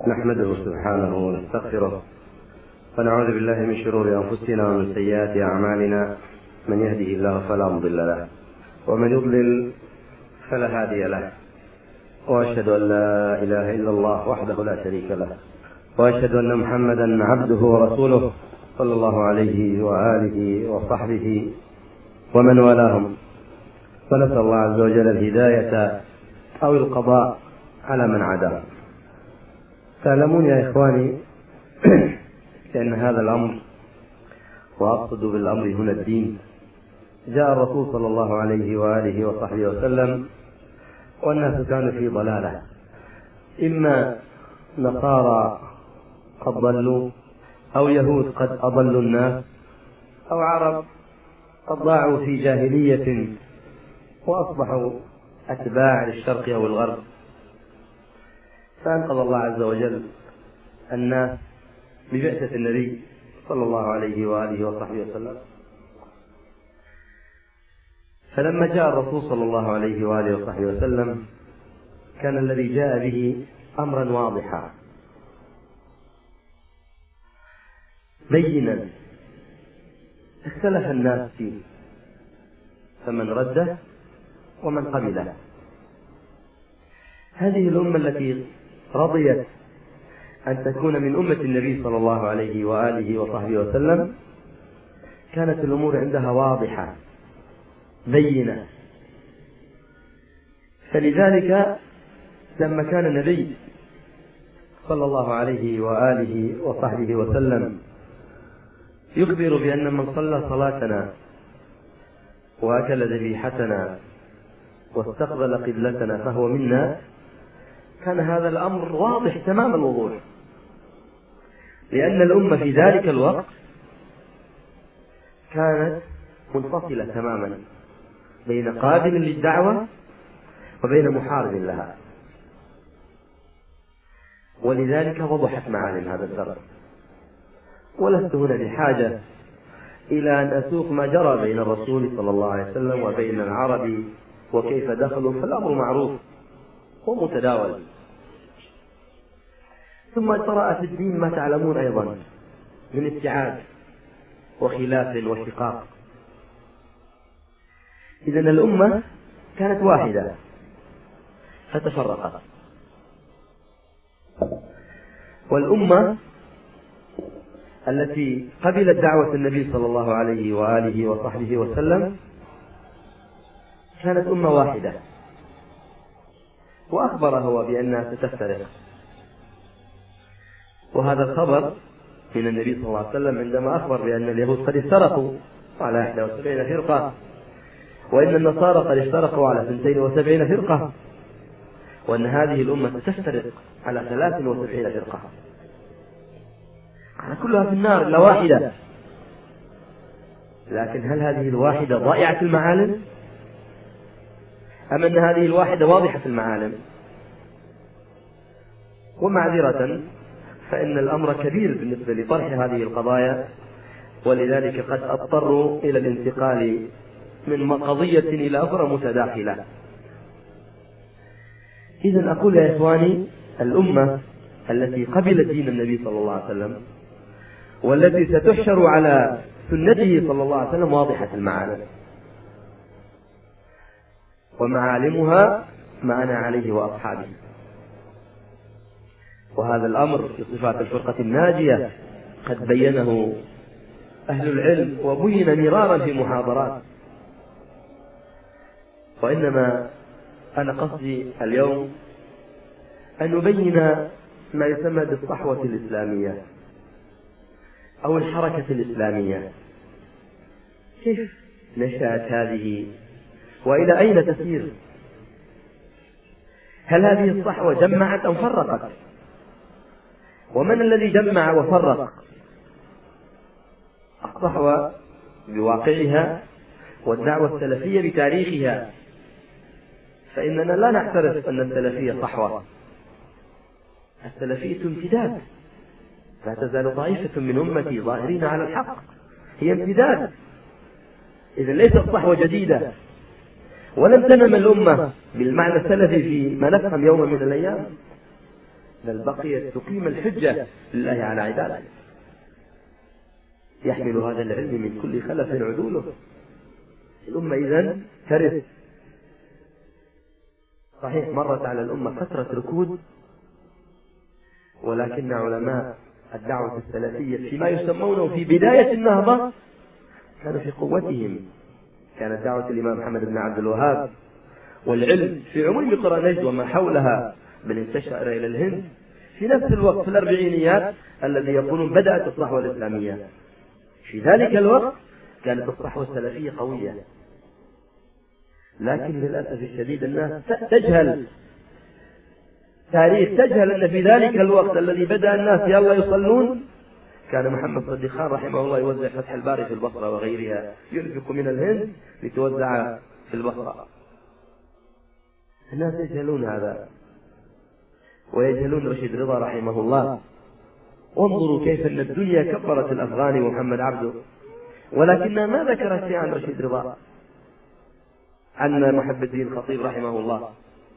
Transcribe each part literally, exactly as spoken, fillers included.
نحمده سبحانه ونستغفره ونعوذ بالله من شرور أنفسنا ومن سيئات أعمالنا، من يهده الله فلا مضل له ومن يضلل فلا هادي له، وأشهد أن لا إله إلا الله وحده لا شريك له، وأشهد أن محمدا عبده ورسوله صلى الله عليه وآله وصحبه ومن والاهم. فنسأل الله عز وجل الهداية أو القضاء على من عداه. تعلمون يا إخواني لأن هذا الأمر، وأقصد بالأمر هنا الدين، جاء الرسول صلى الله عليه وآله وصحبه وسلم والناس كانوا في ضلالة، إما نصارى قد ضلوا، أو يهود قد أضلوا الناس، أو عرب قد ضاعوا في جاهلية وأصبحوا أتباع للشرق أو الغرب. فأنقذ الله عز وجل الناس ببعثة النبي صلى الله عليه وآله وصحبه وسلم. فلما جاء الرسول صلى الله عليه وآله وصحبه وسلم كان الذي جاء به أمرا واضحا بينا اختلف الناس فيه، فمن رده ومن قبله. هذه الأمة التي رضيت أن تكون من أمة النبي صلى الله عليه وآله وصحبه وسلم كانت الأمور عندها واضحة بينة. فلذلك لما كان النبي صلى الله عليه وآله وصحبه وسلم يخبر بأن من صلى صلاتنا وأكل ذبيحتنا واستقبل قبلتنا فهو منا، كان هذا الأمر واضح تمام الوضوح، لأن الأمة في ذلك الوقت كانت منفصلة تماما بين قابل للدعوة وبين محارب لها، ولذلك وضحت معالم هذا الفرق. ولست هنا بحاجة إلى أن أسوق ما جرى بين الرسول صلى الله عليه وسلم وبين العرب وكيف دخلوا، فالأمر معروف ومتداول. ثم طرأ في الدين ما تعلمون أيضا من ابتعاد وخلاف وشقاق. إذن الأمة كانت واحدة فتفرقت، والأمة التي قبلت دعوة النبي صلى الله عليه وآله وصحبه وسلم كانت أمة واحدة، وأخبر هو بأنها ستفترق. وهذا الخبر من النبي صلى الله عليه وسلم عندما أخبر بأن اليهود قد افترقوا على إحدى وسبعين فرقة، وإن النصارى قد افترقوا على اثنتين وسبعين فرقة، وأن هذه الأمة ستفترق على ثلاث وسبعين فرقة، كلها في النار إلا واحدة. لكن هل هذه الواحدة ضائعة المعالم، أم أن هذه الواحدة واضحة المعالم؟ ومعذرة فإن الأمر كبير بالنسبة لطرح هذه القضايا، ولذلك قد اضطروا إلى الانتقال من قضية إلى أخرى متداخلة. إذن أقول يا إخواني، الأمة التي قبلت دين النبي صلى الله عليه وسلم والتي ستحشر على سنته صلى الله عليه وسلم واضحة المعالم، ومعالمها ما أنا عليه وأصحابي. وهذا الأمر في صفات الفرقة الناجية قد بينه أهل العلم وبين مرارا في محاضرات. وإنما أنا قصدي اليوم أن نبين ما يسمى بالصحوة الإسلامية أو الحركة الإسلامية، كيف نشأت هذه وإلى أين تسير؟ هل هذه الصحوة جمعت أم فرقت؟ ومن الذي جمع وفرق؟ الصحوة بواقعها والدعوة السلفية بتاريخها، فإننا لا نعترف أن السلفية صحوة. السلفية امتداد، لا تزال طائفة من أمتي ظاهرين على الحق، هي امتداد. إذا ليست صحوة جديدة، ولن تنم الأمة بالمعنى السلفي فيما نفهم يوما من الأيام، بل بقيت تقيم الحجة لله على عباده. يحمل هذا العلم من كل خلف عدوله. الأمة إذن ترث. صحيح مرت على الأمة فترة ركود، ولكن علماء الدعوة السلفية فيما يسمونه في بداية النهضة كانوا في قوتهم. كانت دعوة الإمام محمد بن عبد الوهاب والعلم في عموم قرى نجد وما حولها بل انتشر إلى الهند في نفس الوقت في الأربعينيات الذي يقولون بدأت الصحوة الإسلامية. في ذلك الوقت كانت الصحوة السلفية قوية، لكن للأسف الشديد الناس تجهل تاريخ، تجهل أن في ذلك الوقت الذي بدأ الناس يلا يصلون كان محمد صديق خان رحمه الله يوزع فتح الباري في البصرة وغيرها، ينفق من الهند لتوزع في البصرة. الناس يجهلون هذا ويجهلون رشيد رضا رحمه الله. وانظروا كيف أن الدنيا كبرت الأفغاني ومحمد عبده، ولكنها ما ذكرت شيء عن رشيد رضا، عن محب الدين الخطيب رحمه الله.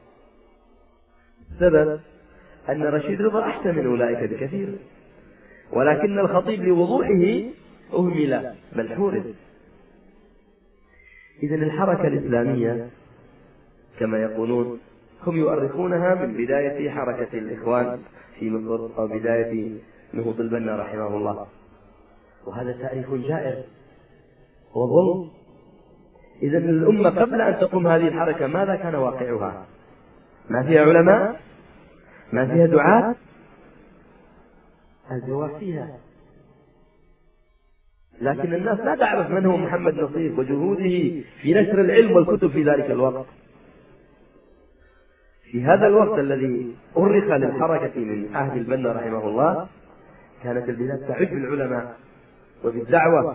السبب أن رشيد رضا أحسن من أولئك بكثير، ولكن الخطيب لوضوحه أهمل بل حورس. إذن الحركة الإسلامية كما يقولون هم يؤرخونها من بداية حركة الإخوان في مصر أو بداية نهوض البنا رحمه الله، وهذا تاريخ جائر وظلم. إذن الأمة قبل أن تقوم هذه الحركة ماذا كان واقعها؟ ما فيها علماء؟ ما فيها دعاة؟ الجواب فيها، لكن الناس لا تعرف من هو محمد نصير وجهوده في نشر العلم والكتب في ذلك الوقت. في هذا الوقت الذي أرخ للحركة من عهد البنا رحمه الله كانت البلاد تعج بالعلماء وبالدعوة،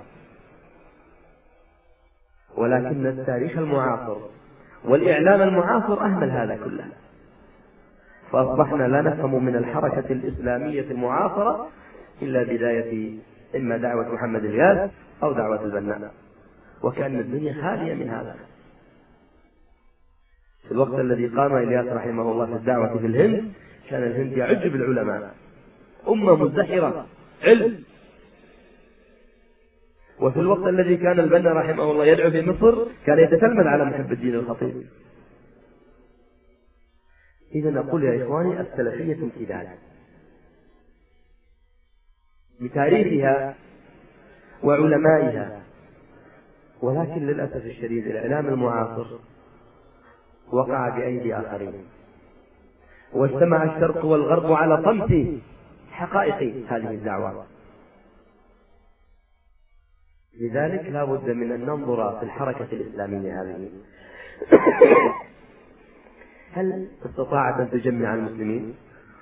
ولكن التاريخ المعاصر والإعلام المعاصر أهمل هذا كله، فأصبحنا لا نفهم من الحركة الإسلامية المعاصرة إلا بداية إما دعوة محمد الغاز أو دعوة البنا، وكأن الدنيا خالية من هذا. في الوقت الذي قام إلياس رحمه الله في الدعوة في الهند كان الهند يعج بالعلماء، أمة مزدحرة علم. وفي الوقت الذي كان البنا رحمه الله يدعو في مصر كان يتتلمذ على محب الدين الخطيب. إذا نقول يا إخواني السلفية امتداد بتاريخها وعلمائها، ولكن للأسف الشديد الإعلام المعاصر وقع بأيدي آخرين، واجتمع الشرق والغرب على طمس حقائق هذه الدعوة. لذلك لا بد من أن ننظر في الحركة الإسلامية هذه هل استطاعت أن تجمع المسلمين؟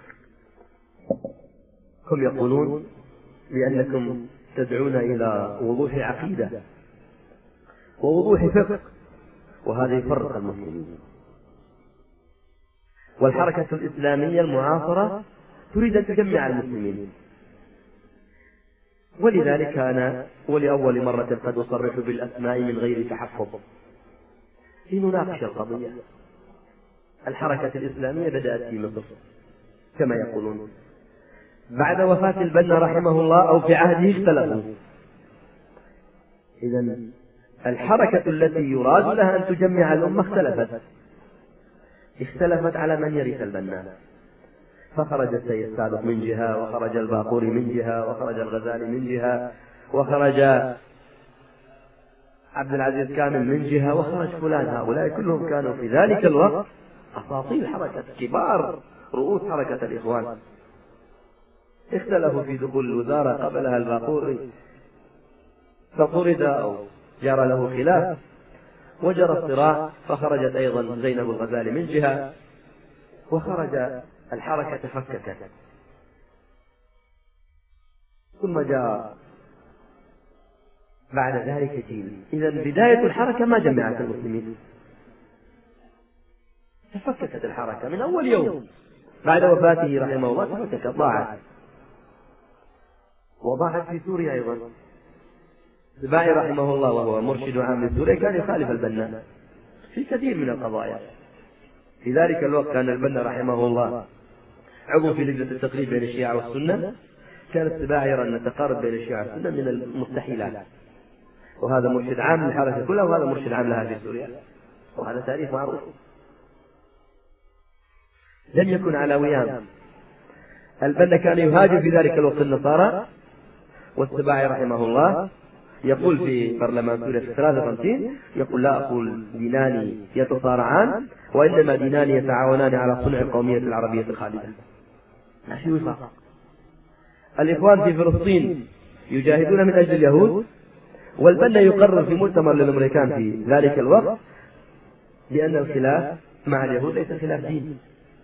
هم يقولون بأنكم تدعون إلى وضوح عقيدة ووضوح فقه، وهذا يفرق المسلمين. والحركة الإسلامية المعاصرة تريد أن تجمع المسلمين، ولذلك أنا ولأول مرة قد أصرح بالأسماء من غير تحفظ لنناقش القضية. الحركة الإسلامية بدأت في مصر كما يقولون بعد وفاة البنا رحمه الله أو في عهده اختلفوا. إذن الحركة التي يراد لها أن تجمع الأمة اختلفت اختلفت على من يرث البنا، فخرج السيد صادق من جهة، وخرج الباقوري من جهة، وخرج الغزالي من جهة، وخرج عبد العزيز كامل من جهة، وخرج فلان. هؤلاء كلهم كانوا في ذلك الوقت أساطير حركة، كبار رؤوس حركة الإخوان. اختلفوا في دخول الوزارة، قبلها الباقوري فطرد أو جرى له خلاف وجرى الصراع، فخرجت أيضا زينب الغزالي من جهة، وخرج الحركة تفككت. ثم جاء بعد ذلك جيل. إذا بداية الحركة ما جمعت المسلمين، تفككت الحركة من أول يوم بعد وفاته رحمه الله، تفككت ضاعت، وضاعت في سوريا أيضا. السباعي رحمه الله وهو مرشد عام لسوريا كان يخالف البنا في كثير من القضايا. في ذلك الوقت كان البنا رحمه الله عضو في لجنة التقريب بين الشيعة والسنة، كان السباع يرى أن التقارب بين الشيعة والسنة من المستحيلات، وهذا مرشد عام للحركة كلها، وهذا مرشد عام لها في سوريا، وهذا تاريخ معروف. لم يكن على ويام. البنا كان يهاجم في ذلك الوقت النصارى، والسباعي رحمه الله يقول في برلمان سوريا في ثلاثة وخمسين، يقول لا أقول دينان يتصارعان، وإنما دينان يتعاونان على صنع القومية العربية الخالدة. لا في وفاق. الإخوان في فلسطين يجاهدون من أجل اليهود، والبنا يقرر في مؤتمر للأمريكان في ذلك الوقت بأن الخلاف مع اليهود ليس خلاف دين،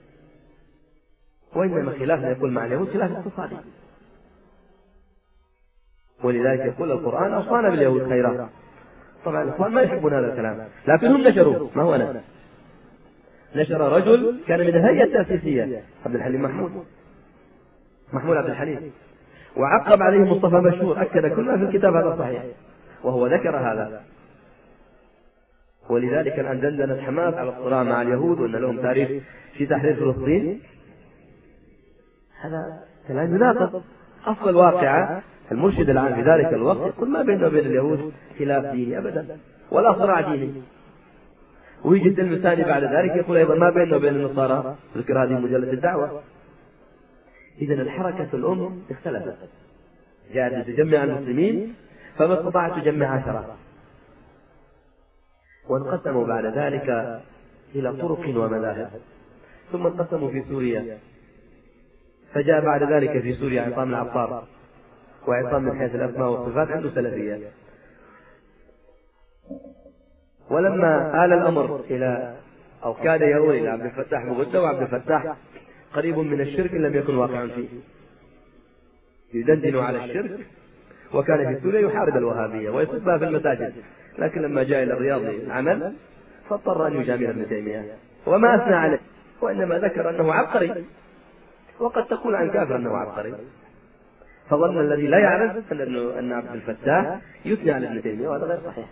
وإنما خلافنا يقول مع اليهود خلاف اقتصادي. ولذلك يقول القرآن أوصانا باليهود خيرا. طبعا الإخوان ما يحبون هذا الكلام، لكنهم نشروه، ما هو أنا. نشر رجل كان من الهيئة التأسيسية عبد الحليم محمود محمود عبد الحليم، وعقب عليه مصطفى مشهور، أكد كل ما في الكتاب هذا صحيح، وهو ذكر هذا. ولذلك الآن دندنت حماس على الصراع مع اليهود وأن لهم تاريخ في تحرير فلسطين. هذا كلام يناقض أصل الواقعة. المرشد العام في ذلك الوقت يقول ما بيننا وبين اليهود خلاف ديني أبدا ولا صراع ديني. ويجي الدلم الثاني بعد ذلك يقول أيضا ما بيننا وبين النصارى، ذكر هذه مجلة الدعوة. إذا الحركة الأم اختلفت، جاءت لتجمع المسلمين فما استطاعت تجمع عشرة، وانقسموا بعد ذلك إلى طرق ومذاهب، ثم انقسموا في سوريا، فجاء بعد ذلك في سوريا عصام العطار، وعصام من حيث الأسماء والصفات عنده سلفية. ولما آل الأمر إلى أو كاد يؤول إلى عبد الفتاح مغدة، وعبد الفتاح قريب من الشرك لم يكن واقعا فيه، يدندن على الشرك، وكان في سوريا يحارب الوهابية ويصبها في المساجد، لكن لما جاء إلى الرياض للعمل فاضطر أن يجامل ابن تيمية، وما أثنى عليه، وإنما ذكر أنه عبقري، وقد تقول عن كافر أنه عبقري، فظن الذي لا يعرف أن عبد الفتاح يثني على ابن تيمية، وهذا غير صحيح.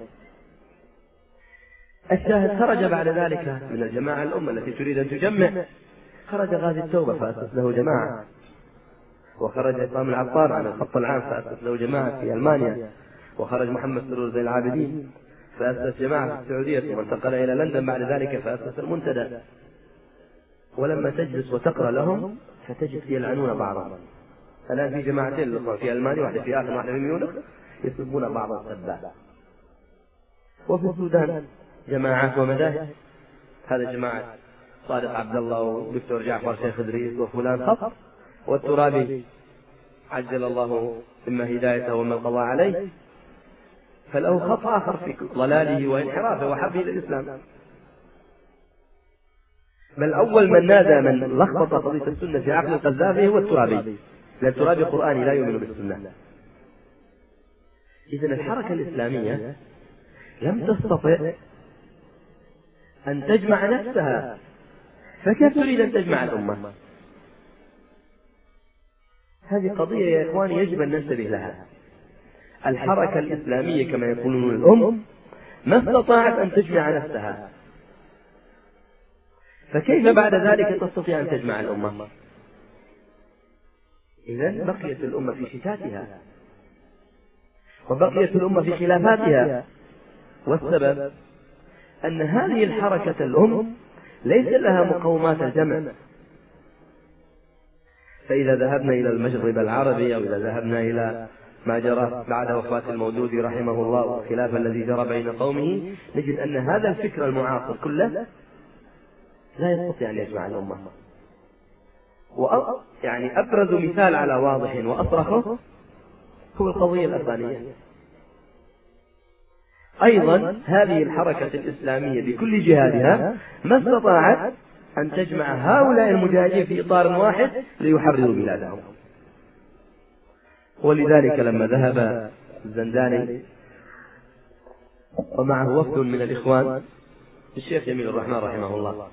الشاهد خرج بعد ذلك من الجماعة الأمة التي تريد أن تجمع، خرج غازي التوبة فأسس له جماعة، وخرج عصام العطار على الخط العام فأسس له جماعة في ألمانيا، وخرج محمد سرور زين العابدين فأسس جماعة في السعودية، ثم انتقل إلى لندن بعد ذلك فأسس المنتدى. ولما تجلس وتقرأ لهم فتجد يلعنون بعضهم. الآن في جماعتين في ألمانيا، واحدة في آخر واحدة في ميونخ، يسبون بعض السباب. وفي السودان جماعات ومذاهب، هذا جماعة صادق عبد الله ودكتور جعفر شيخ إدريس وفلان خط، والترابي عجل الله إما هدايته وما القضاء عليه، فله خط آخر في ضلاله وانحرافه وحبه للإسلام. بل أول من نادى من لخبط قضية السنة في عقل القذافي هو الترابي، لأن الترابي قرآني لا يؤمن بالسنة. إذن الحركة الإسلامية لم تستطع أن تجمع نفسها، فكيف تريد أن تجمع الأمة؟ هذه قضية يا إخواني يجب أن ننتبه لها. الحركة الإسلامية كما يقولون الأم ما استطاعت أن تجمع نفسها، فكيف بعد ذلك تستطيع أن تجمع الأمة؟ إذن بقيت الأمة في شتاتها، وبقيت الأمة في خلافاتها، والسبب أن هذه الحركة الأم ليس لها مقومات الجمع. فإذا ذهبنا إلى المشرب العربي، أو إذا ذهبنا إلى ما جرى بعد وفاة المودودي رحمه الله والخلاف الذي جرى بين قومه، نجد أن هذا الفكر المعاصر كله لا يستطيع أن يجمع الأمة. يعني أبرز مثال على واضح وأصرخه هو القضية الأفغانية. أيضا هذه الحركة الإسلامية بكل جهادها ما استطاعت أن تجمع هؤلاء المجاهدين في إطار واحد ليحرروا بلادهم. ولذلك لما ذهب الزنداني ومعه وفد من الإخوان الشيخ جميل الرحمن رحمه الله،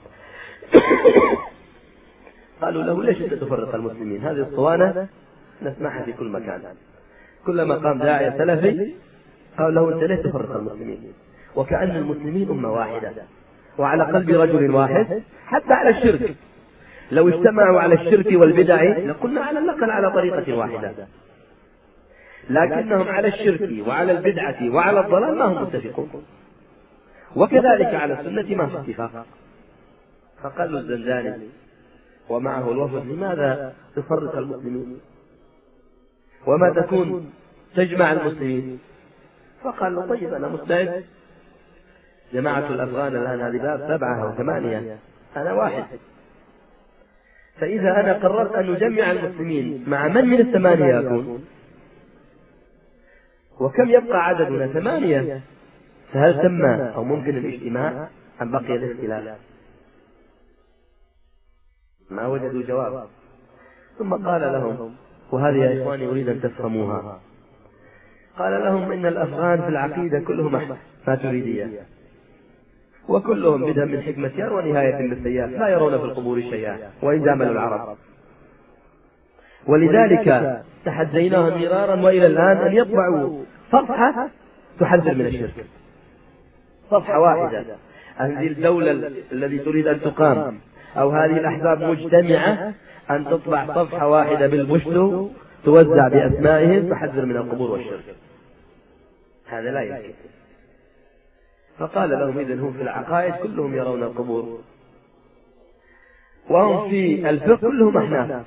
قالوا له ليش أنت تفرق المسلمين؟ هذه الصوانة نسمعها في كل مكان، كلما قام داعية سلفي قال له أنت ليش تفرق المسلمين؟ وكأن المسلمين أمة واحدة وعلى قلب رجل واحد، حتى على الشرك لو اجتمعوا على الشرك والبدع لقلنا على الأقل على طريقة واحدة، لكنهم على الشرك وعلى البدعة وعلى الضلال ما هم متفقون، وكذلك على السنة ما في اتفاق. فقال الزنداني ومعه الوفد: لماذا تفرق المسلمين وما تكون تجمع المسلمين؟ فقال له: طيب أنا مستعد، جماعة الأفغان الآن هذه باب سبعة أو ثمانية، أنا واحد، فإذا أنا قررت أن نجمع المسلمين مع من من الثمانية يكون؟ وكم يبقى عددنا؟ ثمانية، فهل تم أو ممكن الاجتماع أم بقي الاختلاف؟ ما وجدوا جواب. ثم قال لهم، وهذه يا إخواني أريد أن تفهموها، قال لهم: إن الأفغان في العقيدة كلهم ماتريدية، وكلهم بدءا من حكمة يار ونهاية للسياف، لا يرون في القبور شيئا وإن جاملوا العرب، ولذلك تحديناهم مرارا وإلى الآن أن يطبعوا صفحة تحذر من الشرك، صفحة واحدة. هذه الدولة التي تريد أن تقام أو هذه الأحزاب مجتمعة أن تطبع صفحة واحدة بالبشت توزع بأسمائهم تحذر من القبور والشرك، هذا لا يمكن. فقال لهم: إذن هم في العقائد كلهم يرون القبور، وهم في الفقه كلهم أحناف،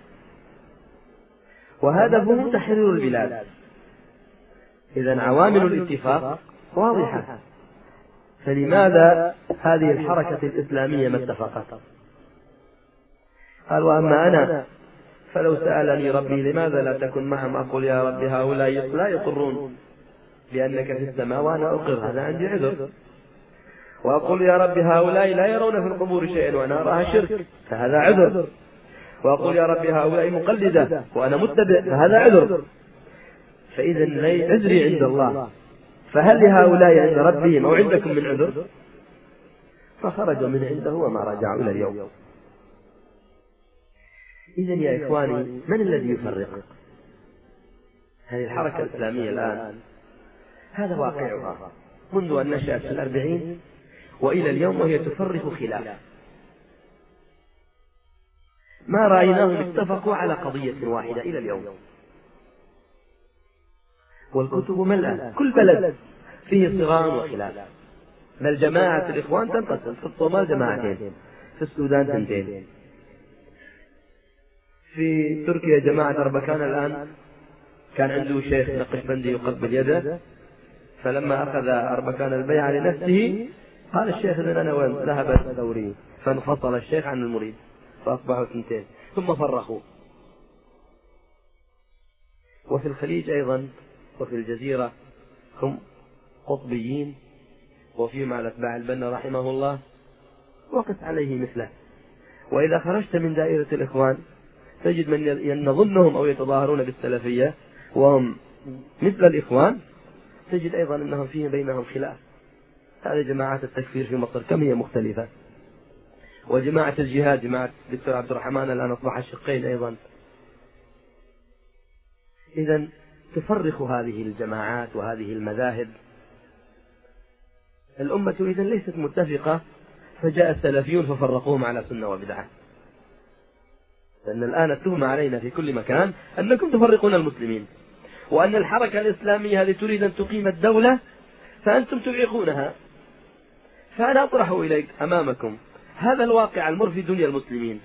وهدفهم تحرير البلاد. إذن عوامل الاتفاق واضحة، فلماذا هذه الحركة الإسلامية ما اتفقت؟ قال: وأما أنا فلو سألني ربي لماذا لا تكن معهم أقول: يا رب هؤلاء لا يقرون بأنك في السماء وأنا أقر، هذا عندي عذر. وأقول: يا رب هؤلاء لا يرون في القبور شيئا وأنا أراها شرك، فهذا عذر. وأقول: يا رب هؤلاء مقلدة وأنا متبع، فهذا عذر. فإذا لي عذري عند الله، فهل لهؤلاء عند ربهم أو عندكم من عذر؟ فخرجوا من عنده وما رجعوا إلى اليوم. إذن يا إخواني، من الذي يفرق؟ هذه الحركة الإسلامية الآن هذا واقعها منذ أن نشأت في الأربعين وإلى اليوم، وهي تفرق خلاف. ما رأيناهم اتفقوا على قضية واحدة إلى اليوم، والكتب ملأة، كل بلد فيه صغار وخلاف. بل جماعة الإخوان تنقسم، في الصومال جماعتين، في السودان تنتين، في تركيا جماعة أربكان الآن كان عنده شيخ نقشبندي يقبل يده، فلما أخذ أربكان البيعة لنفسه قال الشيخ: إذن أنا وين؟ ذهبت دوري، فانفصل الشيخ عن المريد فأصبحوا اثنتين، ثم فرقوا. وفي الخليج أيضا وفي الجزيرة هم قطبيين، وفيهم على أتباع البنا رحمه الله، وقت عليه مثله. وإذا خرجت من دائرة الإخوان تجد من يظنهم أو يتظاهرون بالسلفية وهم مثل الإخوان، تجد أيضا أنهم فيهم بينهم خلاف. هذه جماعات التكفير في مصر كم هي مختلفة، وجماعة الجهاد جماعة الدكتور عبد الرحمن الآن أصبح الشقين أيضا. إذن تفرق هذه الجماعات وهذه المذاهب الأمة، إذن ليست متفقة، فجاء السلفيون ففرقوهم على سنة وبدعة. لأن الآن التهمة علينا في كل مكان أنكم تفرقون المسلمين، وأن الحركة الإسلامية هذه تريد أن تقيم الدولة فأنتم تعيقونها. فأنا أطرح إليك أمامكم هذا الواقع المر في دنيا المسلمين.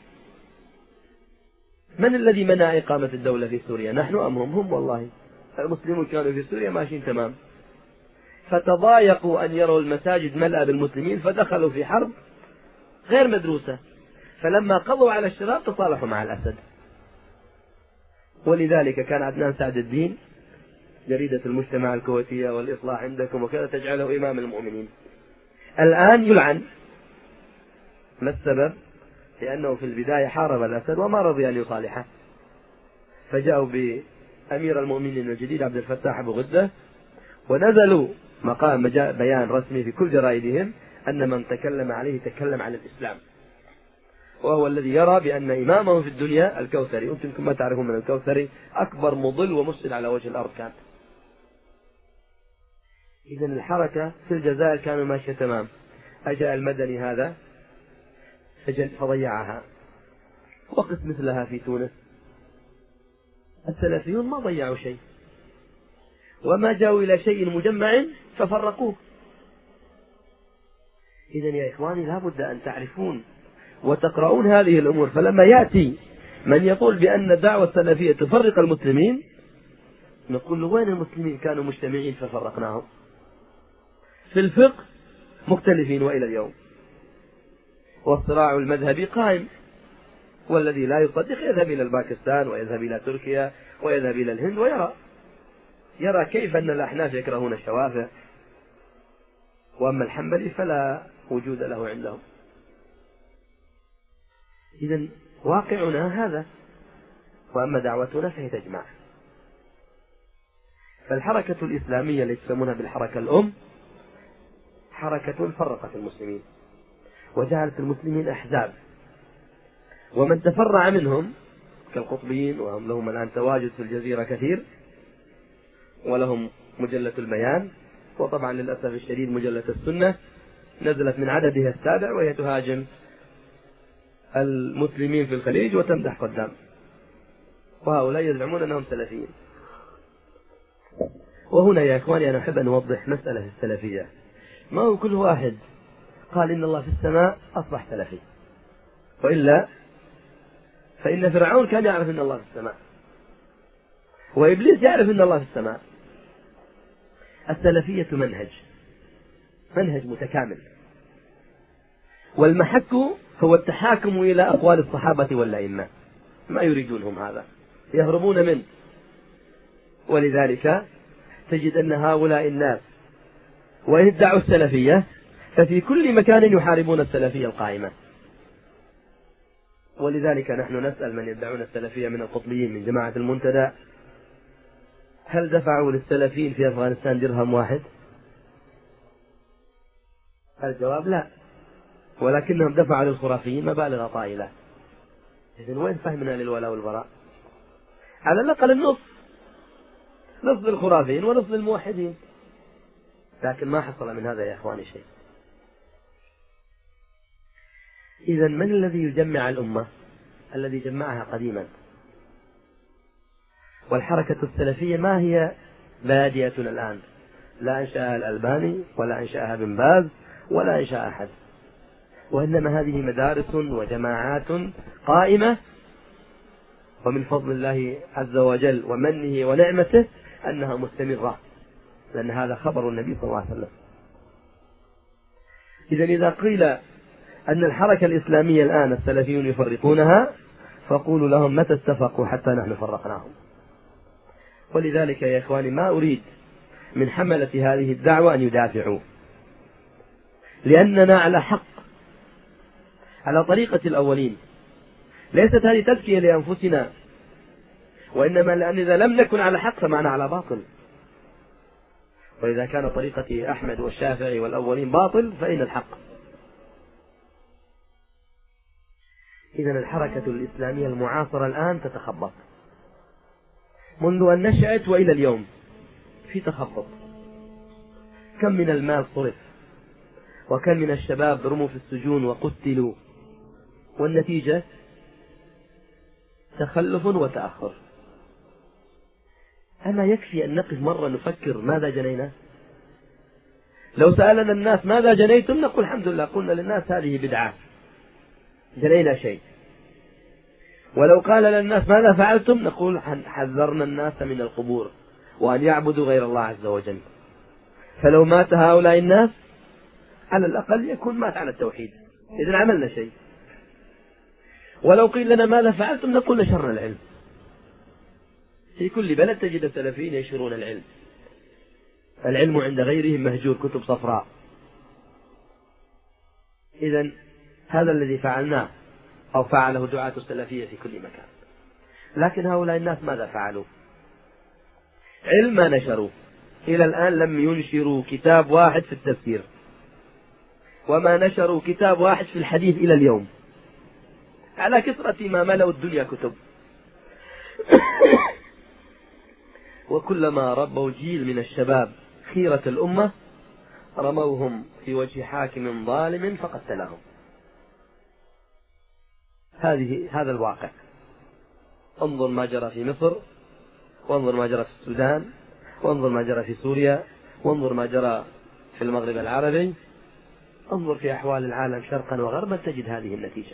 من الذي منع إقامة الدولة في سوريا؟ نحن أم هم؟ هم والله. المسلمون كانوا في سوريا ماشيين تمام، فتضايقوا أن يروا المساجد ملأى بالمسلمين، فدخلوا في حرب غير مدروسة، فلما قضوا على الشباب تصالحوا مع الأسد. ولذلك كان عدنان سعد الدين جريدة المجتمع الكويتية والإصلاح عندكم وكذا تجعله إمام المؤمنين، الآن يلعن. ما السبب؟ لأنه في البداية حارب الأسد وما رضي أن يصالحه، فجاءوا بأمير المؤمنين الجديد عبد الفتاح أبو غدة، ونزلوا مقام بيان رسمي في كل جرائدهم أن من تكلم عليه تكلم على الإسلام، وهو الذي يرى بأن إمامه في الدنيا الكوثري. أنتم ما تعرفون من الكوثري أكبر مضل ومفسد على وجه الأرض كان. إذن الحركة في الجزائر كانوا ماشية تمام، أجاء المدني هذا فضيعها، وقف مثلها في تونس. السلفيون ما ضيعوا شيء، وما جاءوا إلى شيء مجمع ففرقوه. إذن يا إخواني لا بد أن تعرفون وتقرؤون هذه الأمور، فلما يأتي من يقول بأن الدعوة السلفية تفرق المسلمين نقول له وين المسلمين كانوا مجتمعين ففرقناهم؟ في الفقه مختلفين وإلى اليوم، والصراع المذهبي قائم، والذي لا يصدق يذهب إلى الباكستان ويذهب إلى تركيا ويذهب إلى الهند ويرى يرى كيف أن الأحناف يكرهون الشوافع، وأما الحنبلي فلا وجود له عندهم. إذن واقعنا هذا، وأما دعوتنا فهي تجمع. فالحركة الإسلامية التي يسمونها بالحركة الأم حركة فرقت المسلمين وجعلت المسلمين أحزاب، ومن تفرع منهم كالقطبيين، وهم لهم الآن تواجد في الجزيرة كثير، ولهم مجلة البيان، وطبعا للأسف الشديد مجلة السنة نزلت من عددها السابع، وهي تهاجم المسلمين في الخليج وتمدح قدام، وهؤلاء يزعمون أنهم سلفيين. وهنا يا إخواني أنا أحب أن أوضح مسألة السلفية. ما هو كل واحد قال إن الله في السماء أصبح سلفي، وإلا فإن فرعون كان يعرف أن الله في السماء، وإبليس يعرف أن الله في السماء. السلفية منهج منهج متكامل، والمحك هو التحاكم إلى أقوال الصحابة والأئمة، ما يريدونهم هذا، يهربون منه. ولذلك تجد أن هؤلاء الناس وإن ادعوا السلفية ففي كل مكان يحاربون السلفية القائمة. ولذلك نحن نسأل من يدعون السلفية من القطبيين من جماعة المنتدى: هل دفعوا للسلفيين في أفغانستان درهم واحد؟ الجواب لا، ولكنهم دفعوا للخرافيين مبالغ طائلة. إذن وين فهمنا للولاء والبراء؟ على الأقل النصف، نصف للخرافيين ونصف للموحدين، لكن ما حصل من هذا يا إخواني شيء. إذن من الذي يجمع الأمة؟ الذي جمعها قديما. والحركة السلفية ما هي بادية الآن، لا أنشأها الألباني ولا أنشأها بن باز ولا أنشأ أحد، وإنما هذه مدارس وجماعات قائمة، ومن فضل الله عز وجل ومنه ونعمته أنها مستمرة، لأن هذا خبر النبي صلى الله عليه وسلم. إذن إذا قيل أن الحركة الإسلامية الآن السلفيون يفرقونها فقولوا لهم متى اتفقوا حتى نحن فرقناهم. ولذلك يا إخواني ما أريد من حملة هذه الدعوة أن يدافعوا، لأننا على حق، على طريقة الأولين. ليست هذه تزكية لأنفسنا، وإنما لأن إذا لم نكن على حق فمعنا على باطل. وإذا كان طريقة أحمد والشافعي والأولين باطل فإن الحق. إذن الحركة الإسلامية المعاصرة الآن تتخبط منذ أن نشأت وإلى اليوم، في تخبط. كم من المال صرف، وكم من الشباب رموا في السجون وقتلوا، والنتيجة تخلف وتأخر. أما يكفي أن نقف مرة نفكر ماذا جنينا؟ لو سألنا الناس ماذا جنيتم نقول الحمد لله، قلنا للناس هذه بدعة، جنينا شيء. ولو قال للناس ماذا فعلتم نقول حذرنا الناس من القبور وأن يعبدوا غير الله عز وجل. فلو مات هؤلاء الناس على الأقل يكون مات على التوحيد، إذن عملنا شيء. ولو قيل لنا ماذا فعلتم نقول نشرنا العلم. في كل بلد تجد السلفيين ينشرون العلم، العلم عند غيرهم مهجور، كتب صفراء. إذن هذا الذي فعلناه أو فعله دعاة السلفية في كل مكان. لكن هؤلاء الناس ماذا فعلوا؟ علم ما نشروا، إلى الآن لم ينشروا كتاب واحد في التفسير، وما نشروا كتاب واحد في الحديث إلى اليوم، على كثرة ما ملأوا الدنيا كتب. وكلما ربوا جيل من الشباب خيرة الأمة رموهم في وجه حاكم ظالم فقتلهم. هذه هذا الواقع. انظر ما جرى في مصر، وانظر ما جرى في السودان، وانظر ما جرى في سوريا، وانظر ما جرى في المغرب العربي، انظر في أحوال العالم شرقا وغربا تجد هذه النتيجة.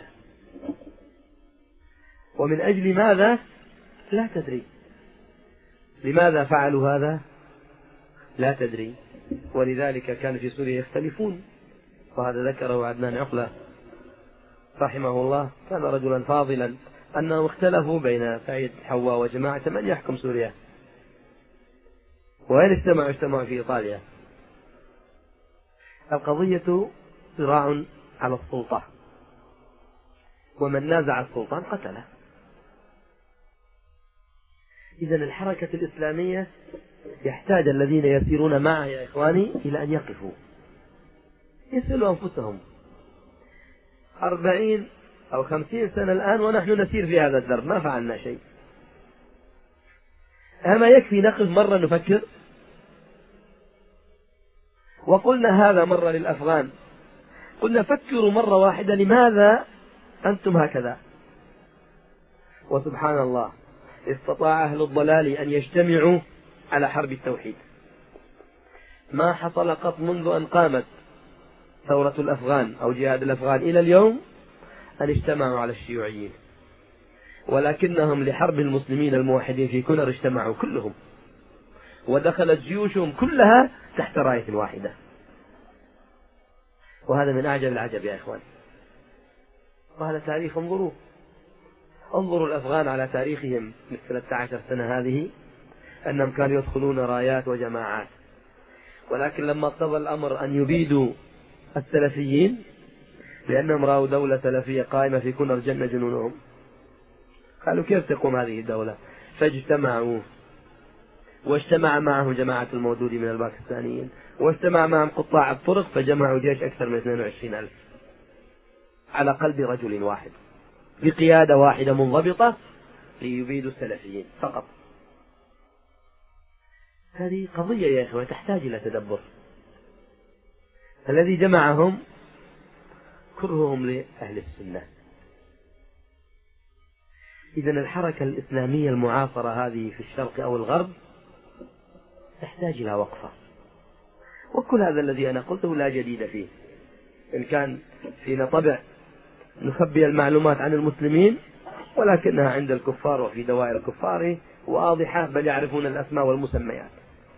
ومن أجل ماذا؟ لا تدري. لماذا فعلوا هذا؟ لا تدري. ولذلك كان في سوريا يختلفون، وهذا ذكره عدنان عقلة رحمه الله، كان رجلا فاضلا، أنهم اختلفوا بين سعيد حواء وجماعة من يحكم سوريا، وين اجتمعوا؟ اجتمعوا في إيطاليا. القضية صراع على السلطة، ومن نازع السلطان قتله. إذا الحركة الإسلامية يحتاج الذين يسيرون معها يا إخواني إلى أن يقفوا يسألوا أنفسهم. أربعين أو خمسين سنة الآن ونحن نسير في هذا الدرب، ما فعلنا شيء. أما يكفي نقف مرة نفكر؟ وقلنا هذا مرة للأفغان، قلنا فكروا مرة واحدة لماذا أنتم هكذا. وسبحان الله استطاع أهل الضلال أن يجتمعوا على حرب التوحيد. ما حصل قط منذ أن قامت ثورة الأفغان أو جهاد الأفغان إلى اليوم أن اجتمعوا على الشيوعيين، ولكنهم لحرب المسلمين الموحدين في كنر اجتمعوا كلهم، ودخلت جيوشهم كلها تحت راية واحدة. وهذا من أعجب العجب يا إخوان. وهذا تاريخ، انظروا انظروا الأفغان على تاريخهم مثل ثلاثة عشر سنة هذه، أنهم كانوا يدخلون رايات وجماعات، ولكن لما اقتضى الأمر أن يبيدوا السلفيين لأنهم رأوا دولة سلفية قائمة في كنر جنة جنونهم، قالوا كيف تقوم هذه الدولة؟ فاجتمعوا، واجتمع معهم جماعة المودود من الباكستانيين، واجتمع معهم قطاع الطرق، فجمعوا جيش أكثر من اثنين وعشرين ألف على قلب رجل واحد بقيادة واحدة منضبطة ليبيدوا السلفيين فقط. هذه قضية يا إخوة تحتاج إلى تدبر. الذي جمعهم كرههم لأهل السنة. إذن الحركة الإسلامية المعاصرة هذه في الشرق أو الغرب تحتاج إلى وقفة. وكل هذا الذي أنا قلته لا جديد فيه، إن كان فينا طبع نخبي المعلومات عن المسلمين، ولكنها عند الكفار وفي دوائر الكفار واضحة، بل يعرفون الأسماء والمسميات.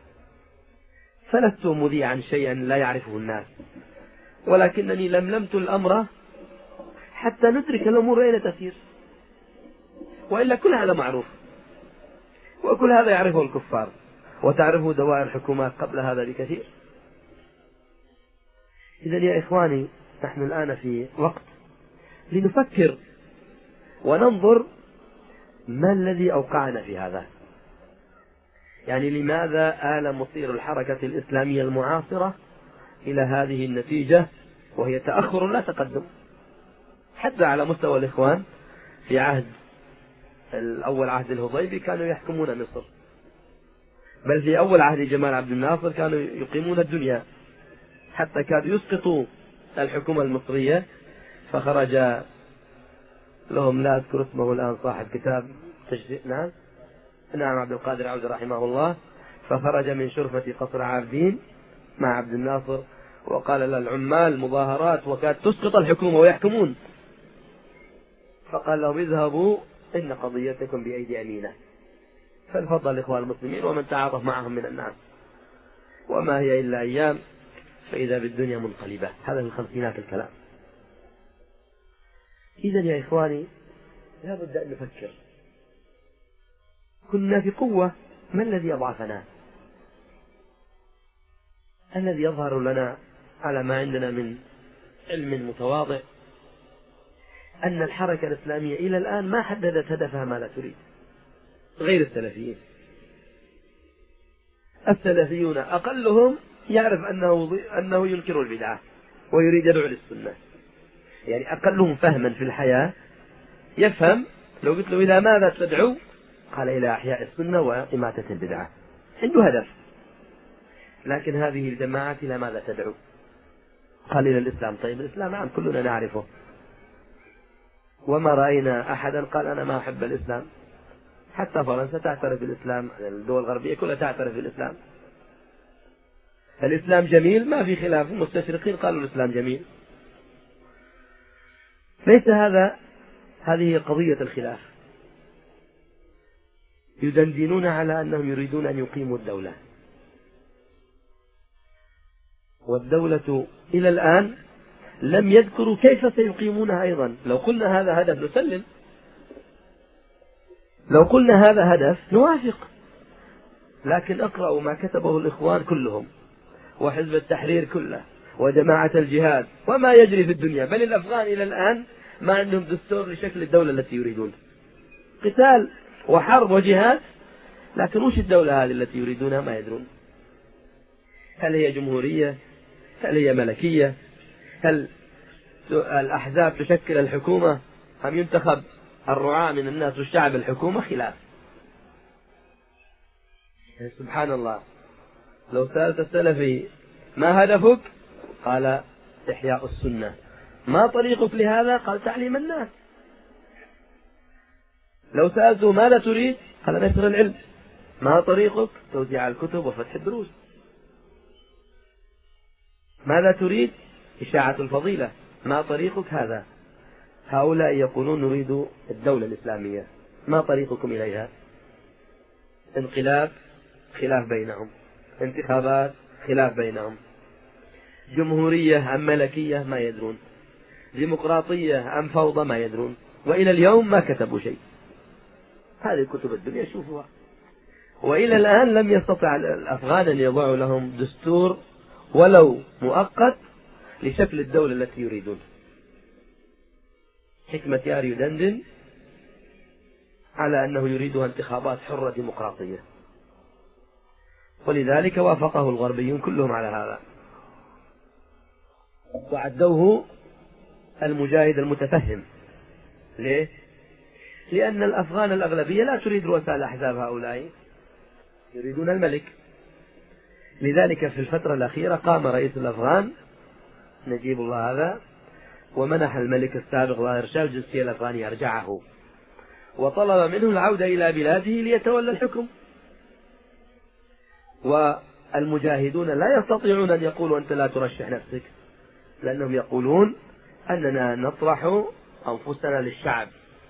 فلست مذيعا شيئا لا يعرفه الناس، ولكنني لملمت الأمر حتى ندرك الأمور أين تسير، وإلا كل هذا معروف، وكل هذا يعرفه الكفار وتعرفه دوائر الحكومات قبل هذا بكثير. إذن يا إخواني نحن الآن في وقت لنفكر وننظر ما الذي أوقعنا في هذا. يعني لماذا آل مصير الحركة الإسلامية المعاصرة إلى هذه النتيجة، وهي تأخر لا تقدم. حتى على مستوى الإخوان في عهد الأول عهد الهضيبي كانوا يحكمون مصر، بل في أول عهد جمال عبد الناصر كانوا يقيمون الدنيا، حتى كانوا يسقطوا الحكومة المصرية. فخرج لهم لا أذكر اسمه الآن صاحب كتاب تجديد، نعم نعم عبد القادر عوزي رحمه الله، فخرج من شرفة قصر عابدين مع عبد الناصر وقال للعمال مظاهرات وكانت تسقط الحكومة ويحكمون، فقال لهم اذهبوا إن قضيتكم بأيدي أمينة. فالفضل الإخوان المسلمين ومن تعاطف معهم من الناس، وما هي إلا أيام فإذا بالدنيا منقلبة. هذا في الخمسينات الكلام. إذن يا إخواني لا بد أن نفكر. كنا في قوة، ما الذي أضعفنا؟ الذي يظهر لنا على ما عندنا من علم متواضع أن الحركة الإسلامية إلى الآن ما حددت هدفها ما لا تريد، غير السلفيين. السلفيون أقلهم يعرف أنه أنه ينكر البدعة ويريد يدعو للسنة، يعني أقلهم فهما في الحياة يفهم لو قلت له إلى ماذا تدعو؟ قال إلى أحياء السنة وإماتة البدعة، عنده هدف. لكن هذه الجماعة إلى ماذا تدعو؟ قال إلى الإسلام. طيب الإسلام نعم كلنا نعرفه، وما رأينا أحدا قال أنا ما أحب الإسلام. حتى فرنسا تعترف بالإسلام، الدول الغربية كلها تعترف بالإسلام. الإسلام جميل، ما في خلاف، المستشرقين قالوا الإسلام جميل. ليس هذا هذه قضية الخلاف. يدندنون على أنهم يريدون أن يقيموا الدولة، والدولة إلى الآن لم يذكروا كيف سيقيمونها أيضا. لو قلنا هذا هدف نسلم، لو قلنا هذا هدف نوافق، لكن اقرأوا ما كتبه الإخوان كلهم وحزب التحرير كله وجماعة الجهاد وما يجري في الدنيا. بل الأفغان إلى الآن ما عندهم دستور لشكل الدولة التي يريدون، قتال وحرب وجهاد، لكن وش الدولة هذه التي يريدونها ما يدرون. هل هي جمهورية؟ هل هي ملكية؟ هل الأحزاب تشكل الحكومة أم ينتخب الرعاة من الناس والشعب الحكومة؟ خلاف. سبحان الله، لو سألت السلفي ما هدفك؟ قال إحياء السنة. ما طريقك لهذا؟ قال تعليم الناس. لو سألته ماذا تريد؟ قال نشر العلم. ما طريقك؟ توزيع الكتب وفتح الدروس. ماذا تريد؟ إشاعة الفضيلة. ما طريقك؟ هذا. هؤلاء يقولون نريد الدولة الإسلامية. ما طريقكم إليها؟ انقلاب، خلاف بينهم. انتخابات، خلاف بينهم. جمهورية أم ملكية ما يدرون. ديمقراطية أم فوضى ما يدرون. وإلى اليوم ما كتبوا شيء. هذه كتب الدنيا شوفوها. وإلى الآن لم يستطع الأفغان أن يضعوا لهم دستور ولو مؤقت لشكل الدولة التي يريدون. حكمة يار يدندن على أنه يريدها انتخابات حرة ديمقراطية، ولذلك وافقه الغربيون كلهم على هذا، وعدوه المجاهد المتفهم. ليه؟ لأن الأفغان الأغلبية لا تريد رؤساء الأحزاب، هؤلاء يريدون الملك. لذلك في الفترة الأخيرة قام رئيس الأفغان نجيب الله هذا ومنح الملك السابق ظاهر شاه الجنسية الأفغانية، أرجعه، وطلب منه العودة إلى بلاده ليتولى الحكم. والمجاهدون لا يستطيعون أن يقولوا أنت لا ترشح نفسك، لأنهم يقولون أننا نطرح أنفسنا للشعب،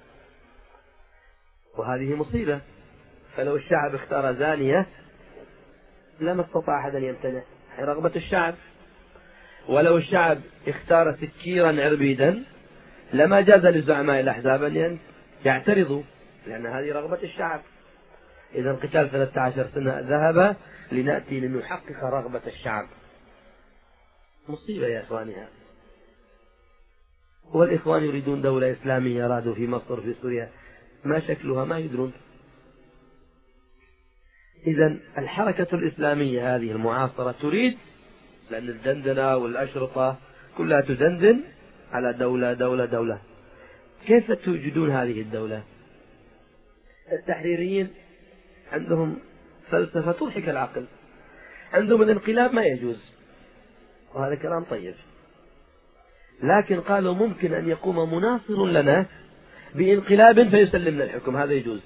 وهذه مصيبة. فلو الشعب اختار زانية لما استطاع أحد أن يمتنع، رغبة الشعب. ولو الشعب اختار سكيرا عربيدا لما جاز لزعماء الأحزاب أن يعترضوا، لأن هذه رغبة الشعب. إذا قتال ثلاثة عشر سنة ذهب لنأتي لنحقق رغبة الشعب. مصيبة يا إخوانها. والإخوان يريدون دولة إسلامية، أرادوا في مصر في سوريا، ما شكلها ما يدرون. إذا الحركة الإسلامية هذه المعاصرة تريد، لأن الدندنة والأشرطة كلها تدندن على دولة دولة دولة. كيف توجدون هذه الدولة؟ التحريريين عندهم فلسفة تضحك العقل، عندهم الانقلاب ما يجوز، وهذا كلام طيب، لكن قالوا ممكن أن يقوم مناصر لنا بانقلاب فيسلمنا الحكم، هذا يجوز.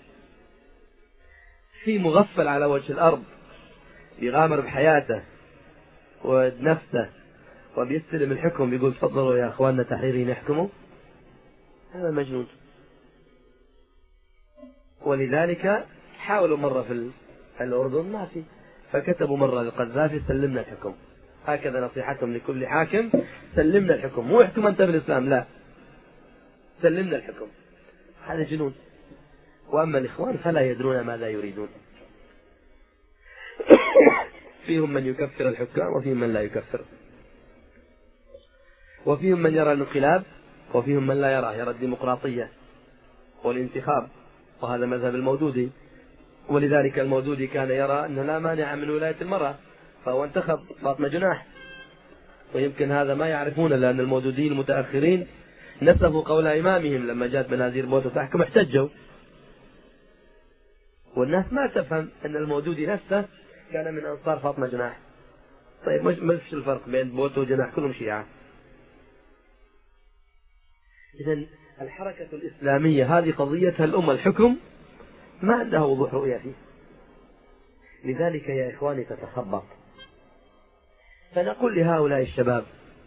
في مغفل على وجه الأرض يغامر بحياته ونفسه وبيستلم الحكم بيقول تفضلوا يا أخواننا تحريريين احكموا، هذا مجنون. ولذلك حاولوا مرة في الأردن ما في، فكتبوا مرة للقذافي سلمنا الحكم. هكذا نصيحتهم لكل حاكم، سلمنا الحكم، مو احكم أنت بالإسلام، لا، سلمنا الحكم. هذا جنون. وأما الإخوان فلا يدرون ماذا يريدون. فيهم من يكفر الحكام وفيهم من لا يكفر، وفيهم من يرى الانقلاب وفيهم من لا يرى، يرى الديمقراطية والانتخاب، وهذا مذهب المودودي. ولذلك المودودي كان يرى أنه لا مانع من ولاية المرأة، فهو انتخب فاطمة جناح. ويمكن هذا ما يعرفونه، لأن المودوديين المتأخرين نسبوا قول إمامهم لما جاءت بنازير بوتو تحكم احتجوا، والناس ما تفهم أن المودودي نفسه كان من أنصار فاطمة جناح. طيب ما فيش الفرق بين بوتو وجناح، كلهم شيعة. إذن الحركة الإسلامية هذه قضيتها الأمة الحكم، ما عندها وضوح رؤية فيه. لذلك يا إخواني تتخبط. فنقول لهؤلاء الشباب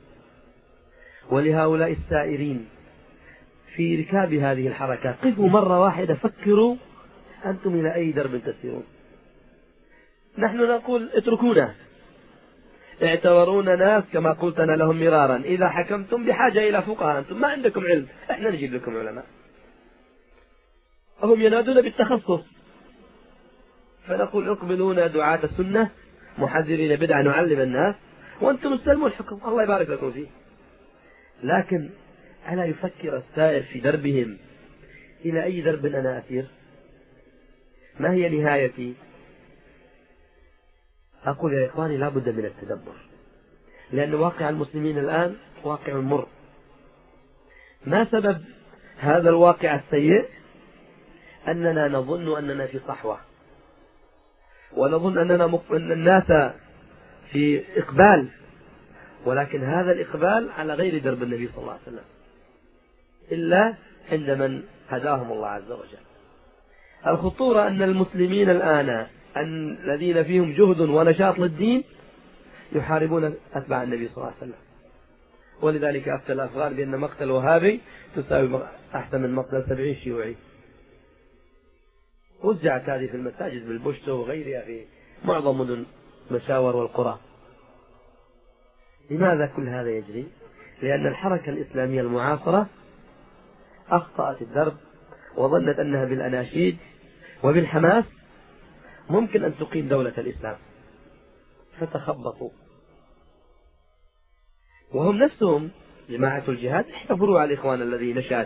ولهؤلاء السائرين في ركاب هذه الحركة، قفوا مرة واحدة، فكروا أنتم إلى أي درب تسيرون. نحن نقول اتركونا، اعتبرونا ناس كما قلت أنا لهم مرارا، إذا حكمتم بحاجة إلى فقهاء، أنتم ما عندكم علم، احنا نجيب لكم علماء. هم ينادون بالتخصص، فنقول اقبلونا دعاة السنة محذرين بدعة نعلم الناس، وأنتم استلموا الحكم، الله يبارك لكم فيه. لكن ألا يفكر السائر في دربهم إلى أي درب أنا أسير؟ ما هي نهايتي؟ أقول يا إخواني لا بد من التدبر، لأن واقع المسلمين الآن واقع مر. ما سبب هذا الواقع السيء؟ أننا نظن أننا في صحوة، ونظن أننا مق... أن الناس في إقبال، ولكن هذا الإقبال على غير درب النبي صلى الله عليه وسلم، إلا عند من هداهم الله عز وجل. الخطورة أن المسلمين الآن الذين فيهم جهد ونشاط للدين يحاربون أتباع النبي صلى الله عليه وسلم. ولذلك أفتى الأفغان بأن مقتل وهابي تساوي أحسن من مقتل سبعين شيوعي. وزعت هذه في المساجد بالبشتو وغيرها في معظم مدن المشاور والقرى. لماذا كل هذا يجري؟ لأن الحركة الإسلامية المعاصرة أخطأت الدرب، وظنت أنها بالأناشيد وبالحماس ممكن أن تقيم دولة الإسلام، فتخبطوا. وهم نفسهم جماعة الجهاد احتفروا على الإخوان الذي نشأت.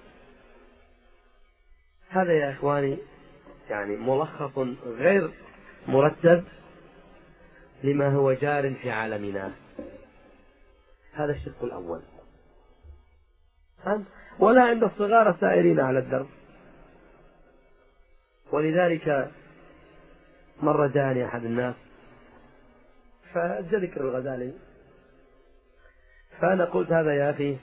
هذا يا إخواني يعني ملخص غير مرتب لما هو جار في عالمنا. هذا الشق الأول. ولا عند الصغار السائرين على الدرب. ولذلك مرة جاءني أحد الناس فجاء ذكر الغزالي، فأنا قلت هذا يا أخي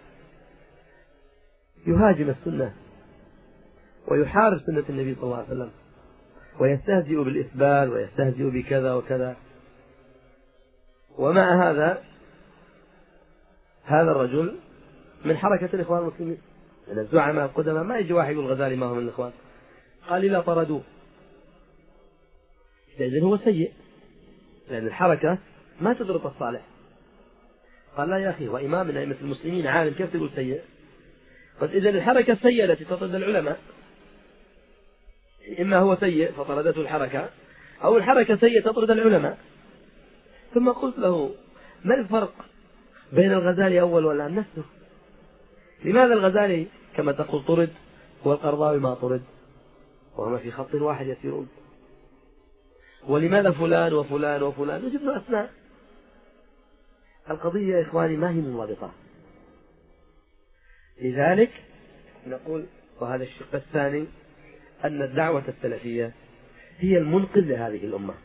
يهاجم السنة ويحارب سنة النبي صلى الله عليه وسلم، ويستهزئ بالإسبال ويستهزئ بكذا وكذا. ومع هذا هذا الرجل من حركة الإخوان المسلمين، من الزعماء القدماء. ما يجي واحد يقول الغزالي ما هو من الإخوان، قال لي لا طردوه. إذن هو سيء، لأن الحركة ما تدرك الصالح. قال لا يا أخي، وإمام من أئمة المسلمين عالم، كيف تقول سيء؟ قال إذن الحركة السيئة التي تطرد العلماء، إما هو سيء فطردته الحركة، أو الحركة سيئة تطرد العلماء. ثم قلت له ما الفرق بين الغزالي أول والآن نفسه؟ لماذا الغزالي كما تقول طرد والقرضاوي ما طرد وهما في خط واحد يسيرون؟ ولماذا فلان وفلان وفلان؟ وجبنا أسماء. القضية يا إخواني ما هي منضبطة. لذلك نقول، وهذا الشق الثاني، أن الدعوة السلفية هي المنقذ لهذه الأمة.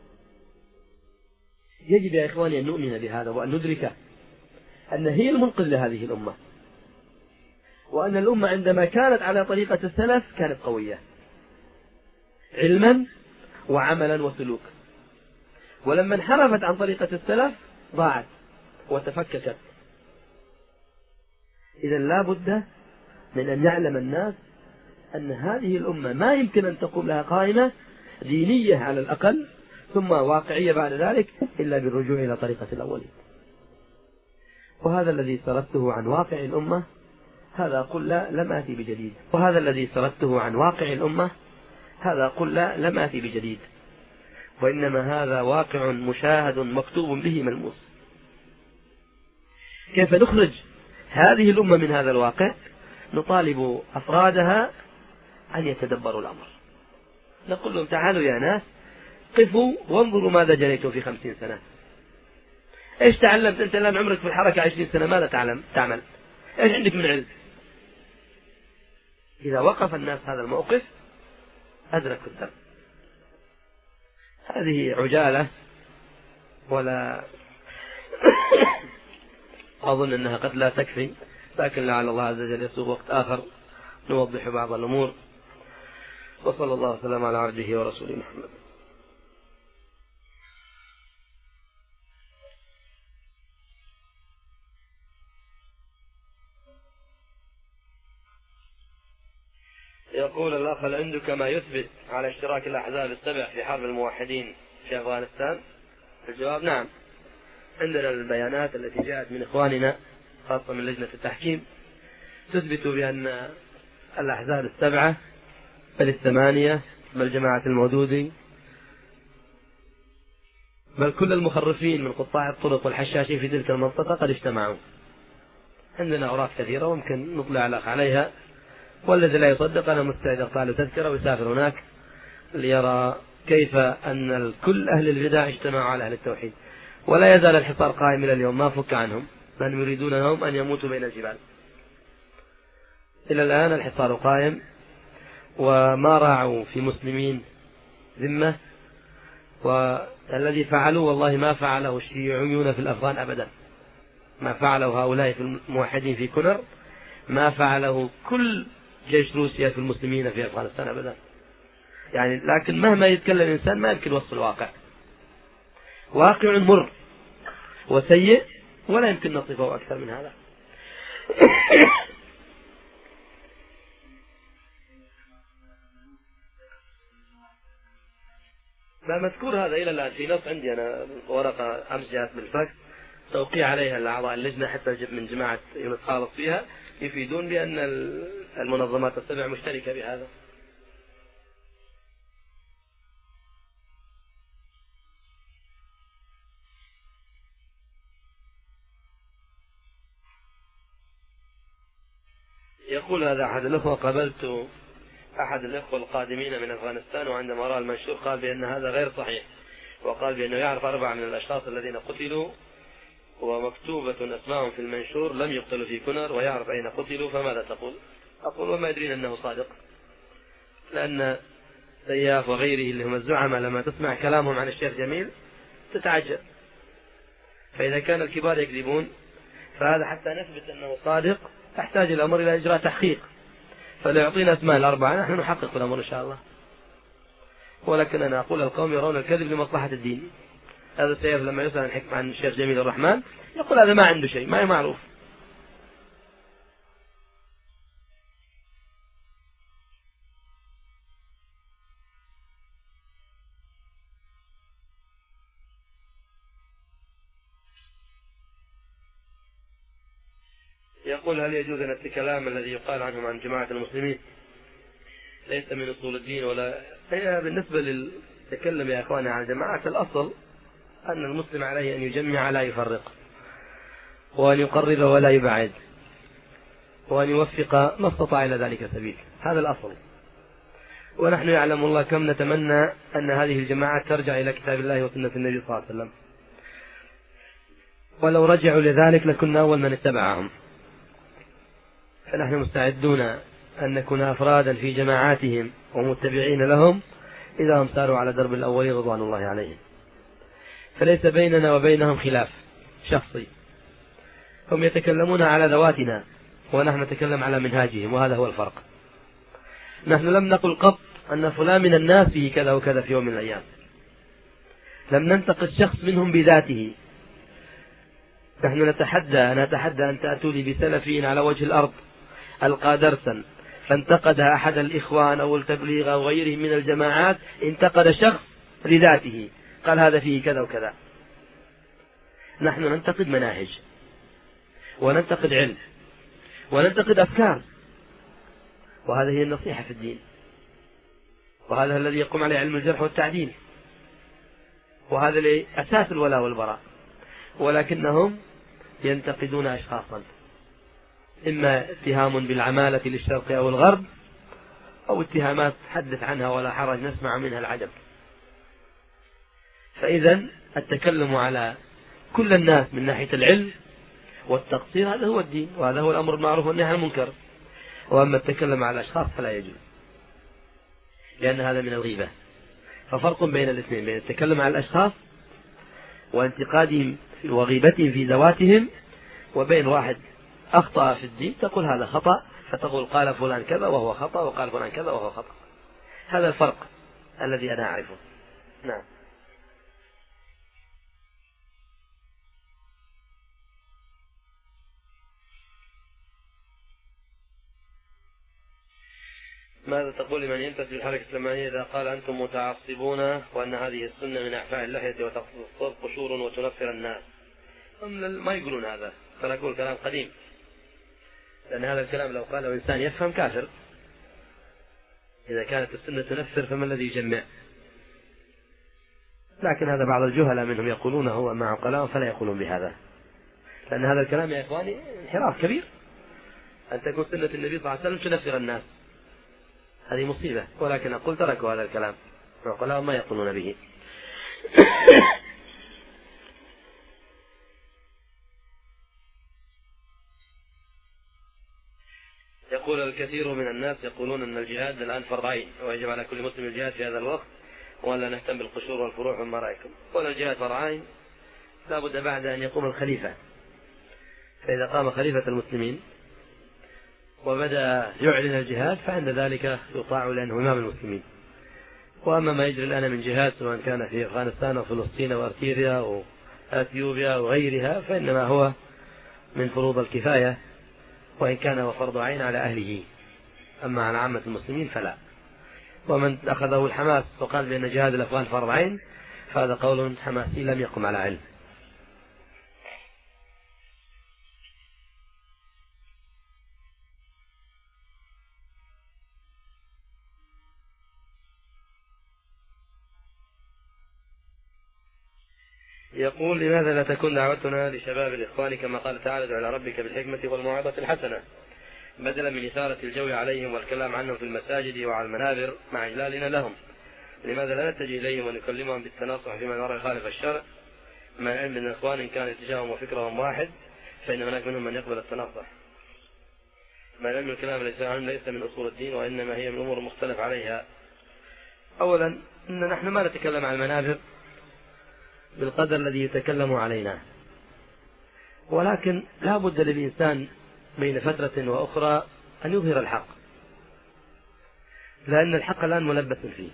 يجب يا إخواني أن نؤمن بهذا وأن ندرك أن هي المنقذ لهذه الأمة، وأن الأمة عندما كانت على طريقة السلف كانت قوية علما وعملا وسلوك، ولما انحرفت عن طريقة السلف ضاعت وتفككت. إذا لا بد من أن يعلم الناس أن هذه الأمة ما يمكن أن تقوم لها قائمة دينية على الأقل، ثم واقعية بعد ذلك، إلا بالرجوع إلى طريقة الأولين. وهذا الذي سردته عن واقع الأمة، هذا أقول لا لم آتي بجديد. وهذا الذي سردته عن واقع الأمة، هذا أقول لا لم آتي بجديد، وإنما هذا واقع مشاهد مكتوب به ملموس. كيف نخرج هذه الأمة من هذا الواقع؟ نطالب أفرادها أن يتدبروا الأمر. نقول لهم تعالوا يا ناس، قفوا وانظروا ماذا جنيتم في خمسين سنة. إيش تعلمت أنت الآن عمرك في الحركة عشرين سنة؟ ماذا تعلم تعمل؟ إيش عندك من علم؟ إذا وقف الناس هذا الموقف أدركوا الدرب. هذه عجالة، ولا أظن أنها قد لا تكفي لكن لعل الله عز وجل يسوق وقت آخر نوضح بعض الأمور. وصلى الله وسلم على عبده ورسوله محمد. يقول الأخ: هل عندك ما يثبت على اشتراك الأحزاب السبع في حرب الموحدين في أفغانستان؟ الجواب: نعم، عندنا البيانات التي جاءت من إخواننا خاصة من لجنة التحكيم تثبت بأن الأحزاب السبعة بل الثمانية بل جماعة المودودي بل كل المخرفين من قطاع الطرق والحشاشين في تلك المنطقة قد اجتمعوا. عندنا أوراق كثيرة وممكن نطلع لك عليها، والذي لا يصدق أنا مستعد أقطع له تذكرة ويسافر هناك ليرى كيف أن كل أهل البدع اجتمعوا على أهل التوحيد. ولا يزال الحصار قائم إلى اليوم، ما فك عنهم، لأن يريدونهم أن يموتوا بين الجبال. إلى الآن الحصار قائم، وما راعوا في مسلمين ذمة، والذي فعلوا والله ما فعله الشيوعيون في الأفغان أبدا، ما فعله هؤلاء في الموحدين في كونر ما فعله كل جيش روسيا في المسلمين في أفغانستان أبدا. يعني لكن مهما يتكلم الإنسان ما يمكن وصف الواقع، واقع مر وسيء ولا يمكن نصفه أكثر من هذا. ما مذكور هذا إلى الآن في نص عندي أنا ورقة أمس جاءت بالفاكس توقيع عليها الأعضاء اللجنة حتى من جماعة يونس خالص فيها، يفيدون بأن المنظمات السبع مشتركة بهذا. يقول هذا أحد الأخوة: قابلت أحد الأخوة القادمين من أفغانستان، وعندما رأى المنشور قال بأن هذا غير صحيح، وقال بأنه يعرف أربعة من الأشخاص الذين قتلوا ومكتوبة أسماءهم في المنشور لم يقتلوا في كونر، ويعرف أين قتلوا، فماذا تقول؟ أقول: وما يدرين أنه صادق، لأن سياف وغيره اللي هم الزعماء لما تسمع كلامهم عن الشيخ جميل تتعجب، فإذا كان الكبار يكذبون فهذا حتى نثبت أنه صادق تحتاج الأمر إلى إجراء تحقيق، فلو يعطينا أسماء الأربعة نحن نحقق الأمر إن شاء الله. ولكن أنا أقول القوم يرون الكذب لمصلحة الدين. هذا السيف لما يسأل الحكم عن الشيخ جميل الرحمن يقول هذا ما عنده شيء، ما هي معروف. يقول: هل يجوز أن الكلام الذي يقال عنهم عن جماعة المسلمين ليس من أصول الدين ولا هي بالنسبة للتكلم يا أخواني عن جماعة الأصل أن المسلم عليه أن يجمع لا يفرق، وأن يقرب ولا يبعد، وأن يوفق ما استطاع إلى ذلك سبيل، هذا الأصل. ونحن يعلم الله كم نتمنى أن هذه الجماعات ترجع إلى كتاب الله وسنة النبي صلى الله عليه وسلم، ولو رجعوا لذلك لكنا أول من اتبعهم. فنحن مستعدون أن نكون أفرادا في جماعاتهم ومتبعين لهم إذا هم ساروا على درب الأولين رضوان الله عليهم، فليس بيننا وبينهم خلاف شخصي، هم يتكلمون على ذواتنا ونحن نتكلم على منهاجهم، وهذا هو الفرق. نحن لم نقل قط أن فلان من الناس فيه كذا وكذا في يوم من الأيام، لم ننتقد شخص منهم بذاته. نحن نتحدى نتحدى أن تأتوا لي بسلفين على وجه الأرض ألقى درسا فانتقدها أحد الإخوان أو التبليغ أو غيره من الجماعات، انتقد شخص لذاته قال هذا فيه كذا وكذا. نحن ننتقد مناهج وننتقد علم وننتقد أفكار، وهذا هي النصيحة في الدين، وهذا الذي يقوم عليه علم الجرح والتعديل، وهذا أساس الولاء والبراء. ولكنهم ينتقدون أشخاصا، إما اتهام بالعمالة للشرق أو الغرب، أو اتهامات حدث عنها ولا حرج نسمع منها العجب. فإذا التكلم على كل الناس من ناحية العلم والتقصير هذا هو الدين، وهذا هو الأمر المعروف والنهي عن المنكر. وأما التكلم على الأشخاص فلا يجوز، لأن هذا من الغيبة. ففرق بين الاثنين، بين التكلم على الأشخاص وانتقادهم وغيبتهم في ذواتهم، وبين واحد أخطأ في الدين تقول هذا خطأ، فتقول قال فلان كذا وهو خطأ، وقال فلان كذا وهو خطأ. هذا الفرق الذي أنا أعرفه. نعم. ماذا تقول لمن ينتسب للحركة الإسلامية إذا قال أنتم متعصبون وأن هذه السنة من إعفاء اللحية وتقصد الصوت قشور وتنفر الناس؟ ما يقولون هذا، فنقول كلام قديم، لأن هذا الكلام لو قاله إنسان يفهم كافر. إذا كانت السنة تنفر فما الذي يجمع؟ لكن هذا بعض الجهلاء منهم يقولونه هو مع عقلاء فلا يقولون بهذا، لأن هذا الكلام يا إخواني انحراف كبير. أن تكون سنة النبي صلى الله عليه وسلم تنفر الناس، هذه مصيبة. ولكن أقول تركوا هذا الكلام، عقلاء ما يقولون به. يقول الكثير من الناس يقولون أن الجهاد الآن فرض عين ويجب على كل مسلم الجهاد في هذا الوقت، ولا نهتم بالقشور والفروع. وما رأيكم؟ ولا الجهاد فرض عين، لا بد بعد أن يقوم الخليفة، فإذا قام خليفة المسلمين وبدأ يعلن الجهاد فعند ذلك يطاع لأنه إمام المسلمين. وأما ما يجري الآن من جهاد سواء كان في أفغانستان وفلسطين وأرتيريا وأثيوبيا وغيرها فإنما هو من فروض الكفاية، وإن كان هو فرض عين على أهله، أما على عامة المسلمين فلا. ومن أخذه الحماس وقال بأن جهاد الأفغان فرض عين فهذا قول حماسي لم يقم على علم. يقول لماذا لا تكون دعوتنا لشباب الإخوان كما قال تعالى ادع إلى ربك بالحكمة والموعظة الحسنة، بدلا من إثارة الجو عليهم والكلام عنهم في المساجد وعلى المنابر مع إجلالنا لهم؟ لماذا لا نتجه إليهم ونكلمهم بالتناصح فيما نرى يخالف الشرع، مع العلم أن الإخوان إن كان اتجاههم وفكرهم واحد فإن هناك منهم من يقبل التناصح، مع العلم الكلام ليس من أصول الدين وإنما هي من أمور مختلف عليها. أولا إن نحن ما نتكلم عن المنابر بالقدر الذي يتكلم علينا، ولكن لا بد للإنسان بين فترة وأخرى أن يظهر الحق، لأن الحق الآن ملبس فيه،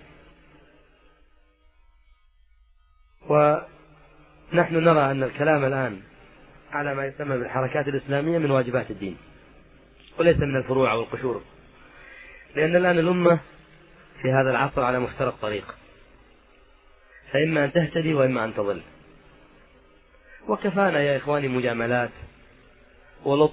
ونحن نرى أن الكلام الآن على ما يسمى بالحركات الإسلامية من واجبات الدين وليس من الفروع والقشور، لأن الآن الأمة في هذا العصر على مفترق طريق، فإما أن تهتدي وإما أن تضل. وكفانا يا إخواني مجاملات ولطف.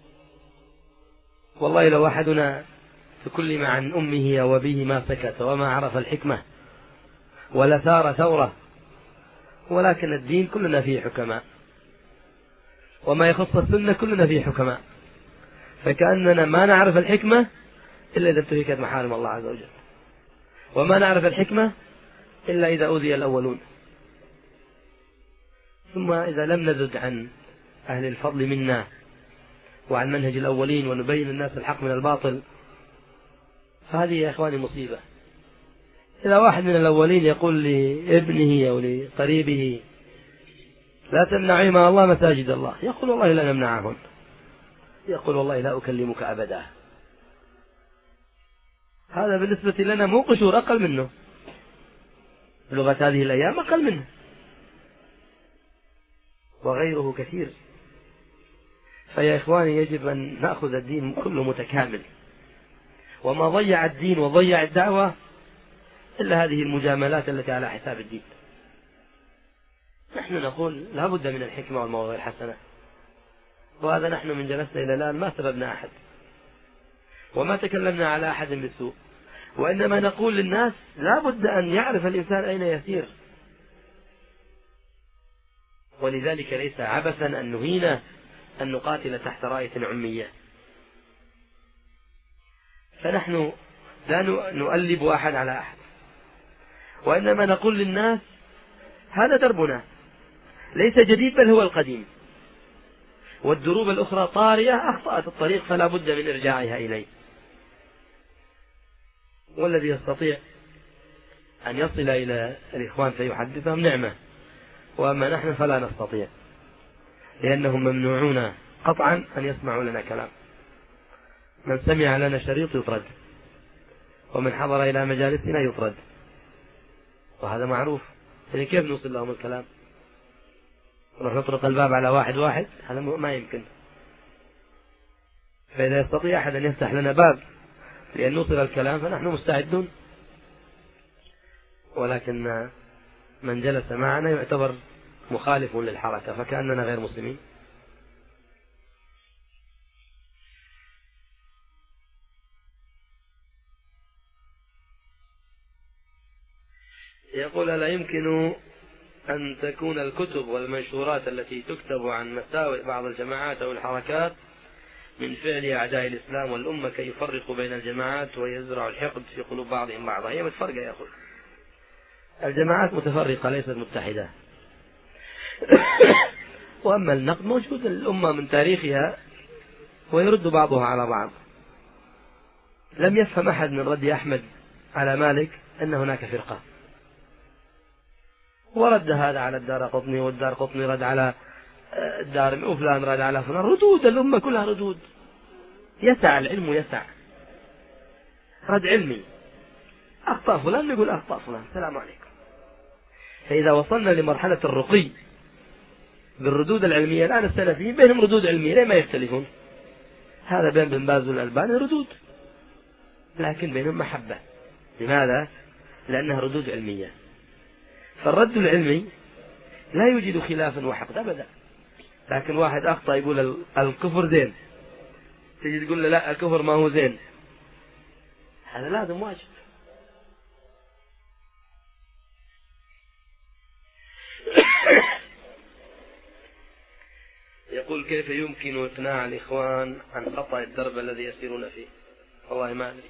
والله لو أحدنا تكلم عن أمه أو أبيه ما سكت وما عرف الحكمة ولا ثار ثورة، ولكن الدين كلنا فيه حكماء، وما يخص السنة كلنا فيه حكماء، فكأننا ما نعرف الحكمة إلا إذا انتهكت محارم الله عز وجل، وما نعرف الحكمة إلا إذا أوذي الأولون. ثم إذا لم نزد عن أهل الفضل منا وعن منهج الأولين ونبين الناس الحق من الباطل فهذه يا إخواني مصيبة. إذا واحد من الأولين يقول لابنه أو لقريبه لا تمنعي مع الله مساجد الله، يقول والله لا نمنعهن، يقول والله لا أكلمك أبدا، هذا بالنسبة لنا مو قشور، أقل منه بلغة هذه الأيام أقل منه، وغيره كثير. فيا إخواني يجب أن نأخذ الدين كله متكامل، وما ضيع الدين وضيع الدعوة إلا هذه المجاملات التي على حساب الدين. نحن نقول لا بد من الحكمة والموعظة الحسنة، وهذا نحن من جلسنا إلى الآن ما سببنا أحد وما تكلمنا على أحد بالسوء، وإنما نقول للناس لا بد أن يعرف الإنسان أين يسير، ولذلك ليس عبثا أن نهينا أن نقاتل تحت راية عمية. فنحن لا نؤلب أحد على أحد، وإنما نقول للناس هذا دربنا ليس جديد بل هو القديم، والدروب الأخرى طارئة أخطأت الطريق فلا بد من إرجاعها إليه. والذي يستطيع أن يصل إلى الإخوان فيحدثهم نعمة، وأما نحن فلا نستطيع، لأنهم ممنوعون قطعا أن يسمعوا لنا كلام. من سمع لنا شريط يطرد، ومن حضر إلى مجالسنا يطرد، وهذا معروف. يعني كيف نوصل لهم الكلام؟ نروح نطرق الباب على واحد واحد؟ هذا ما يمكن. فإذا يستطيع أحد أن يفتح لنا باب لأن نوصل الكلام فنحن مستعدون، ولكن من جلس معنا يعتبر مخالف للحركة فكأننا غير مسلمين. يقول: لا يمكن أن تكون الكتب والمنشورات التي تكتب عن مساوئ بعض الجماعات أو الحركات من فعل أعداء الإسلام والأمة كي يفرقوا بين الجماعات ويزرعوا الحقد في قلوب بعضهم بعضا. هي متفرقة يا أخي، الجماعات متفرقة ليست متحدة. وأما النقد موجود الأمة من تاريخها ويرد بعضها على بعض. لم يفهم أحد من رد أحمد على مالك أن هناك فرقة، ورد هذا على الدار قطني، والدار قطني رد على الدار، وفلان رد على فلان. ردود الأمة كلها ردود. يسع العلم يسع، رد علمي. أخطأ فلان نقول أخطأ فلان، السلام عليكم. فإذا وصلنا لمرحلة الرقي بالردود العلمية، الآن السلفيين بينهم ردود علمية، ليه ما يختلفون؟ هذا بين بن باز والألباني ردود، لكن بينهم محبة. لماذا؟ لأنها ردود علمية. فالرد العلمي لا يوجد خلافا وحقد أبدا. لكن واحد أخطأ يقول الكفر زين، تجي تقول له لا الكفر ما هو زين، هذا لازم واجب. يقول: كيف يمكن إقناع الإخوان عن خطأ الدرب الذي يسيرون فيه؟ والله ما أدري،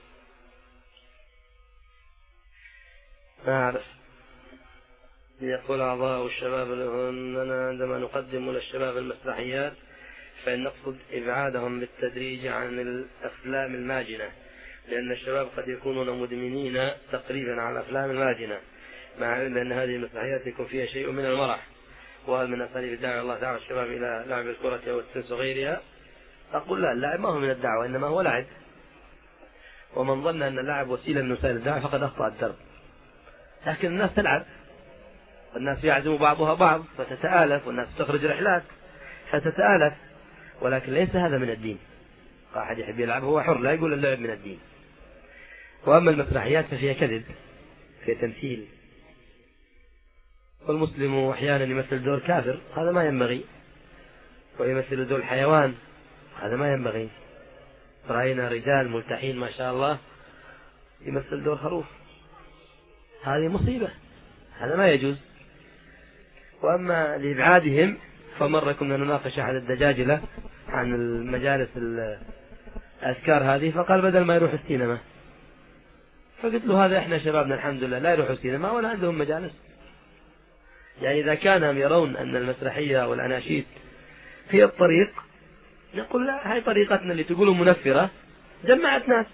ما أعرف. يقول أعضاء الشباب أننا عندما نقدم للشباب المسرحيات فإن نقصد إبعادهم بالتدريج عن الأفلام الماجنة، لأن الشباب قد يكونون مدمنين تقريبا على الأفلام الماجنة، مع علم أن هذه المسرحيات يكون فيها شيء من المرح. وهل من أساليب الدعوة الله تعالى الشباب إلى لعب الكرة أو التنس وغيرها؟ أقول لا، اللعب ما هو من الدعوة، إنما هو لعب. ومن ظن أن اللعب وسيلة من وسائل الدعوة فقد أخطأ الدرب. لكن الناس تلعب، والناس يعزم بعضها بعض فتتآلف، والناس تخرج رحلات فتتآلف، ولكن ليس هذا من الدين. واحد يحب يلعب هو حر، لا يقول اللعب من الدين. وأما المسرحيات ففيها كذب، فيها تمثيل، والمسلم أحيانا يمثل دور كافر، هذا ما ينبغي، ويمثل دور حيوان، هذا ما ينبغي. رأينا رجال ملتحين ما شاء الله يمثل دور خروف، هذه مصيبة، هذا ما يجوز. وأما لإبعادهم فمرة كنا نناقش أحد الدجاجلة عن المجالس الأذكار هذه، فقال بدل ما يروح السينما، فقلت له هذا إحنا شبابنا الحمد لله لا يروحوا السينما ولا عندهم مجالس. يعني إذا كانوا يرون أن المسرحية والأناشيد هي الطريق، نقول لا، هاي طريقتنا اللي تقولوا منفرة، جمعت ناس،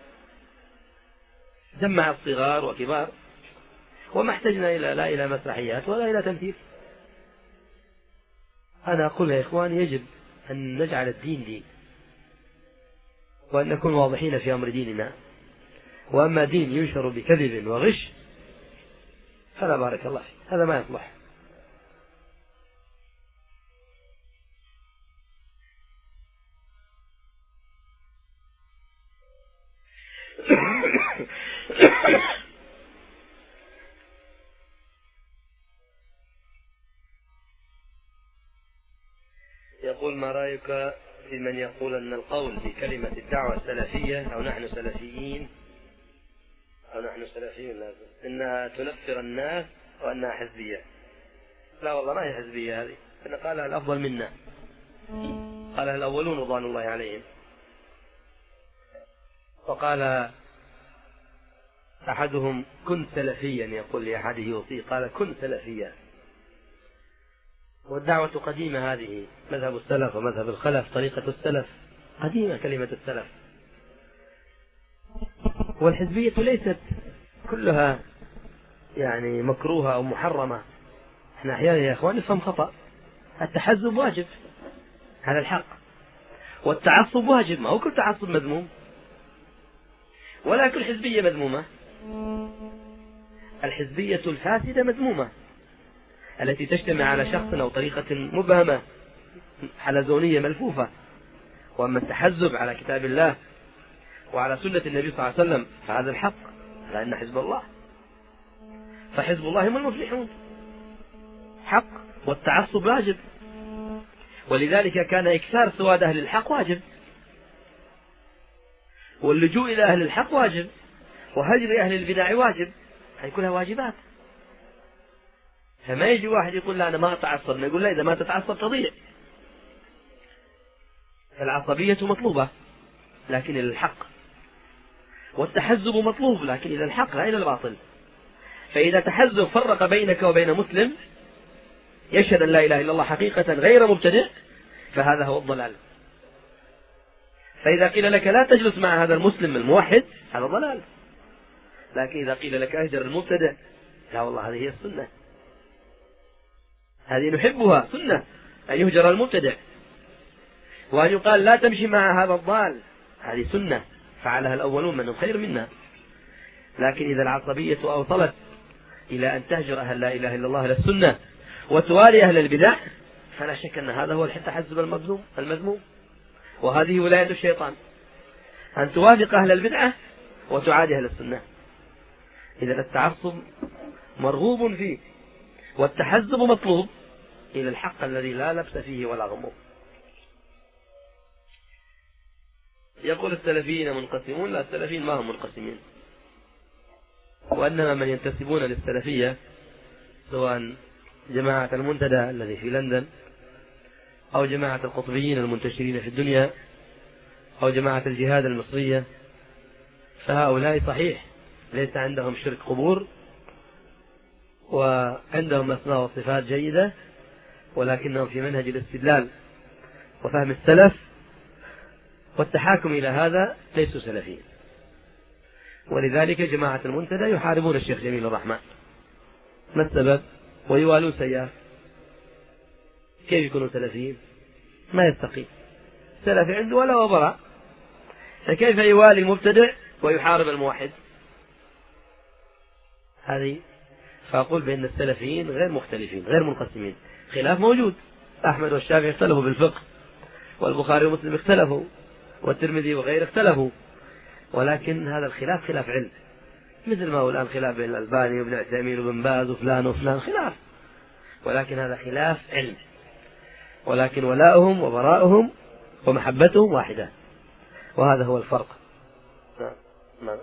جمعت صغار وكبار، وما احتجنا إلى لا إلى مسرحيات ولا إلى تمثيل. أنا أقول يا إخوان يجب أن نجعل الدين دين، وأن نكون واضحين في أمر ديننا. وأما دين ينشر بكذب وغش فلا بارك الله فيه، هذا ما يصلح. يقول: ما رأيك في من يقول أن القول بكلمة الدعوة السلفية أو نحن سلفيين أو نحن سلفيين لازم إنها تنفر الناس وأنها حزبية؟ لا والله ما هي حزبية هذه، إن قالها الأفضل منا، قالها الأولون رضوان الله عليهم. وقال أحدهم: كن سلفيا، يقول لأحده يوصيه، قال: كن سلفيا. والدعوة قديمة، هذه مذهب السلف ومذهب الخلف، طريقة السلف قديمة كلمة السلف. والحزبية ليست كلها يعني مكروهة أو محرمة. احنا أحيانا يا إخوان نفهم خطأ، التحزب واجب على الحق، والتعصب واجب، ما هو كل تعصب مذموم، ولا كل حزبية مذمومة. الحزبية الفاسدة مذمومة، التي تجتمع على شخص أو طريقة مبهمة حلزونية ملفوفة. وأما التحزب على كتاب الله وعلى سنة النبي صلى الله عليه وسلم فهذا الحق، لأن حزب الله، فحزب الله هم المفلحون حق، والتعصب واجب. ولذلك كان إكثار سواد أهل الحق واجب، واللجوء إلى أهل الحق واجب، وهجر أهل البدع واجب، هذه كلها واجبات. فما يجي واحد يقول لا أنا ما أتعصب، نقول لا، إذا ما تتعصب تضيع. العصبية مطلوبة لكن إلى الحق، والتحزب مطلوب لكن إلى الحق لا إلى الباطل. فإذا تحزب فرق بينك وبين مسلم يشهد أن لا إله إلا الله حقيقة غير مبتدع، فهذا هو الضلال. فإذا قيل لك لا تجلس مع هذا المسلم الموحد هذا ضلال، لكن إذا قيل لك أهجر المبتدع، لا والله هذه هي السنة، هذه نحبها سنة أن يهجر المبتدع. وأن يقال لا تمشي مع هذا الضال، هذه سنة فعلها الأولون منهم خير منا. لكن إذا العصبية أوصلت إلى أن تهجر أهل لا إله إلا الله للسنة وتوالي أهل البدع، فلا شك أن هذا هو التحزب المذموم المذموم، وهذه ولاية الشيطان، أن توافق أهل البدعة وتعادي أهل السنة. إذا التعصب مرغوب فيه، والتحزب مطلوب إلى الحق الذي لا لبس فيه ولا غموض. يقول السلفيين منقسمون، لا، السلفيين ما هم منقسمين، وإنما من ينتسبون للسلفية سواء جماعة المنتدى الذي في لندن، أو جماعة القطبيين المنتشرين في الدنيا، أو جماعة الجهاد المصرية، فهؤلاء صحيح ليس عندهم شرك قبور، وعندهم أسماء وصفات جيدة، ولكنهم في منهج الاستدلال وفهم السلف والتحاكم إلى هذا ليسوا سلفيين. ولذلك جماعة المنتدى يحاربون الشيخ جميل الرحمن. ما السبب؟ ويوالون سياف. كيف يكونوا سلفيين؟ ما يستقيم، سلفي عنده ولا وبراء، فكيف يوالي المبتدع ويحارب الموحد؟ هذه. فأقول بأن السلفيين غير مختلفين غير منقسمين، خلاف موجود. أحمد والشافعي اختلفوا بالفقه، والبخاري ومسلم اختلفوا، والترمذي وغيره اختلفوا، ولكن هذا الخلاف خلاف علم، مثل ما هو الآن خلاف بين الألباني وابن عثيمين وابن باز وفلان وفلان، خلاف، ولكن هذا خلاف علم. ولكن ولاؤهم وبراؤهم ومحبتهم واحدة، وهذا هو الفرق. ما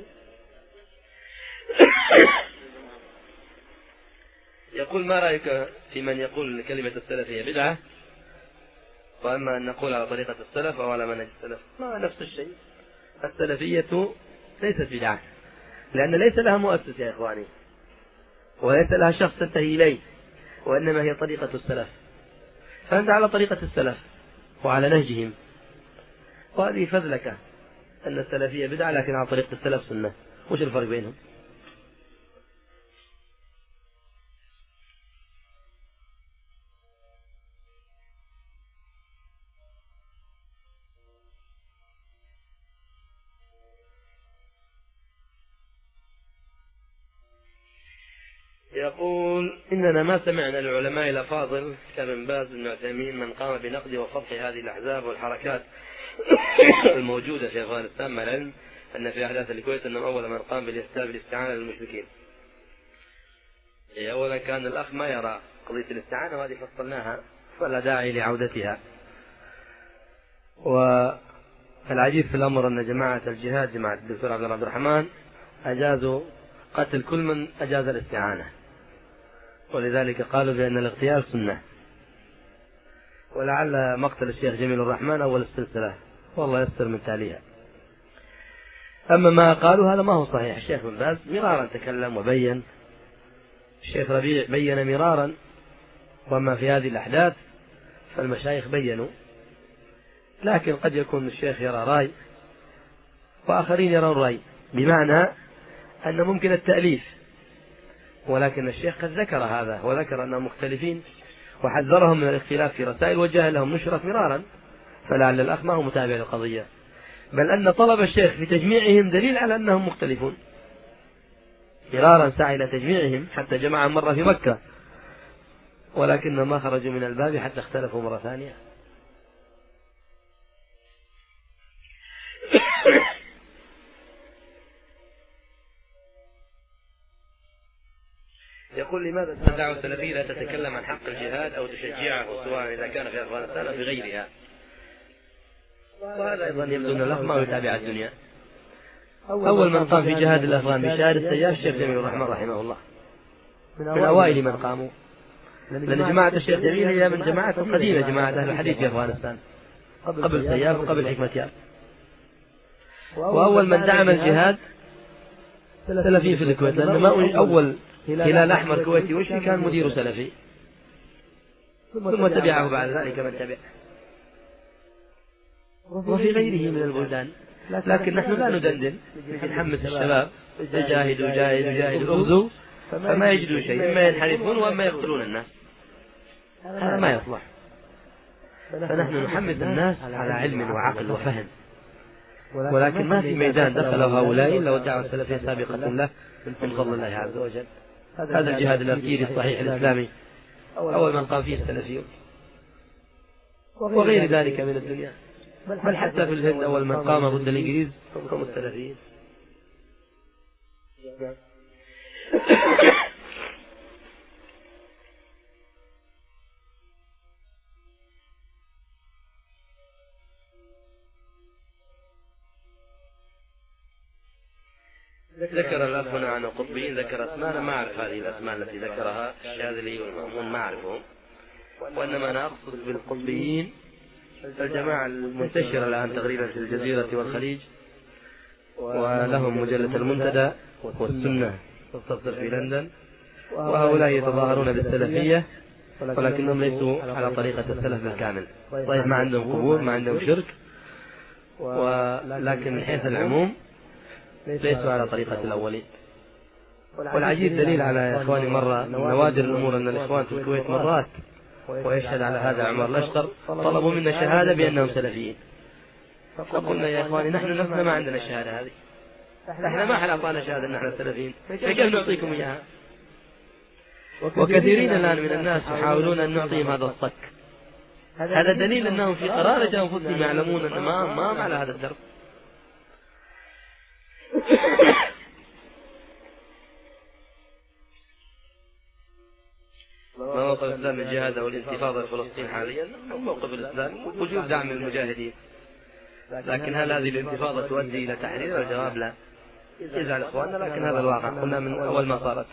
يقول ما رأيك في من يقول كلمة السلفية بدعة، وأما أن نقول على طريقة السلف أو على منهج السلف؟ ما نفس الشيء. السلفية ليست بدعة، لأن ليس لها مؤسس يا إخواني، وليس لها شخص تنتهي إليه، وإنما هي طريقة السلف، فأنت على طريقة السلف وعلى نهجهم، وهذه فذلكة أن السلفية بدعة لكن على طريقة السلف سنة. وش الفرق بينهم؟ يقول إننا ما سمعنا العلماء الأفاضل كابن باز بن عثيمين من قام بنقد وفضح هذه الأحزاب والحركات الموجودة في أفغانستان، مع العلم أن في أحداث الكويت أنهم أول من قام بالاستعانة للمشركين. أولا كان الأخ ما يرى قضية الاستعانة، وهذه فصلناها فلا داعي لعودتها. والعجيب في الأمر أن جماعة الجهاد جماعة الدكتور عبد الله عبد الرحمن أجازوا قتل كل من أجاز الاستعانة، ولذلك قالوا بأن الاغتيال سنة. ولعل مقتل الشيخ جميل الرحمن أول السلسلة، والله يستر من تاليها. أما ما قالوا هذا ما هو صحيح. الشيخ بن باز مرارا تكلم وبين، الشيخ ربيع بين مرارا، وما في هذه الأحداث فالمشايخ بينوا، لكن قد يكون الشيخ يرى رأي وآخرين يرون رأي، بمعنى أن ممكن التأليف، ولكن الشيخ قد ذكر هذا وذكر أنهم مختلفين وحذرهم من الاختلاف في رسائل وجه لهم نشرت مرارا، فلعل الأخ ما هو متابع للقضية، بل أن طلب الشيخ في تجميعهم دليل على أنهم مختلفون. مرارا سعى إلى تجميعهم حتى جمعهم مرة في مكة، ولكن ما خرجوا من الباب حتى اختلفوا مرة ثانية. يقول لماذا الدعوة السلفية لا تتكلم عن حق الجهاد أو تشجعه سواء إذا كان في أفغانستان أو في غيرها؟ وهذا أيضا يبدو أن الأخ ما يتابع الدنيا. أول من قام في جهاد الأفغان بشهادة السياف الشيخ جميل الرحمن رحمه الله، من أوائل من قاموا، لأن جماعة الشيخ جميل هي من جماعة قديمة، جماعة أهل الحديث في أفغانستان قبل سياف وقبل حكمة ياب. وأول من دعم الجهاد سلفي في الكويت، لأن ما أول هلال أحمر كويتي وشي كان مدير سلفي، ثم تبعه بعد ذلك من تبع، وفي غيره من البلدان. لكن نحن لا ندندن، نحمس الشباب جاهدوا جاهدوا جاهدوا اغزوا، فما يجدوا شيء، إما ينحرفون وإما يقتلون الناس، هذا ما يصلح. فنحن نحمس الناس على علم وعقل وفهم، ولكن ما في ميدان دخله هؤلاء إلا والدعوة السلفية سابقة له من فضل الله عز وجل. هذا الجهاد الأفكاري الصحيح الإسلامي أول من قام فيه السلفيون، وغير ذلك من الدنيا، بل حتى في الهند أول من قام ضد الإنجليز هم السلفيين. ذكر الأخ هنا عن القطبيين، ذكر أسماء، أنا ما أعرف هذه الأسماء التي ذكرها الشاذلي والمأمون، ما أعرفهم، وإنما أنا أقصد بالقطبيين الجماعة المنتشرة الآن تقريبا في الجزيرة والخليج، ولهم مجلة المنتدى والسنة تصدر في لندن، وهؤلاء يتظاهرون بالسلفية ولكنهم ليسوا على طريقة السلف بالكامل. طيب ما عندهم قبور، ما عندهم شرك، ولكن من حيث العموم ليسوا على طريقة الأولين. والعجيب دليل على إخواني مرة من نوادر الأمور أن الإخوان في الكويت مرات، ويشهد على هذا عمر الأشقر، طلبوا منا شهادة بأنهم سلفيين، فقلنا يا إخواني نحن نفسنا ما عندنا الشهادة هذه، احنا ما حد أعطانا شهادة أن نحن سلفيين، فكيف نعطيكم إياها؟ وكثيرين الآن من الناس يحاولون أن نعطيهم هذا الصك. هذا دليل أنهم في قرارة أنفسهم يعلمون أن ما ما على هذا الدرب. موقف الإسلام الجهاد أو الانتفاضة في فلسطين حاليا موقف الإسلام وجود دعم المجاهدين، لكن هل هذه الانتفاضة تؤدي إلى تحرير؟ الجواب لا، يزعل إخواننا، لكن هذا الواقع، قلنا من أول ما صارت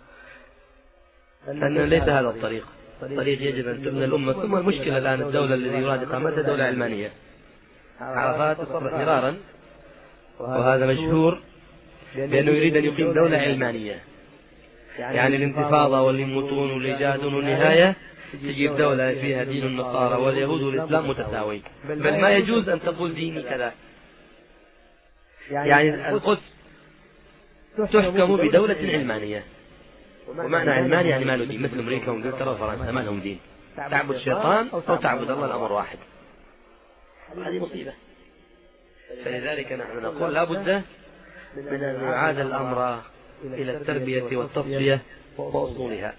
أن ليس هذا الطريق، الطريق يجب أن تبنى الأمة. ثم المشكلة الآن الدولة الذي يراد إقامتها دولة علمانية. عرفات تصرح مرارا وهذا مشهور بأنه يريد أن يقيم دولة علمانية، يعني الانتفاضة واللي يموتون واللي يجاهدون والنهاية تجيب دولة فيها دين النصارى واليهود والإسلام متساوي، بل ما يجوز أن تقول ديني كذا، يعني القدس تحكم بدولة علمانية، ومعنى علماني يعني ما له دين، مثل أمريكا وإنجلترا وفرنسا ما لهم دين، تعبد الشيطان أو تعبد الله، الأمر واحد. هذه مصيبة. فلذلك نحن نقول لا بد من أن يعاد الأمر إلى التربية والتصفية وأصولها.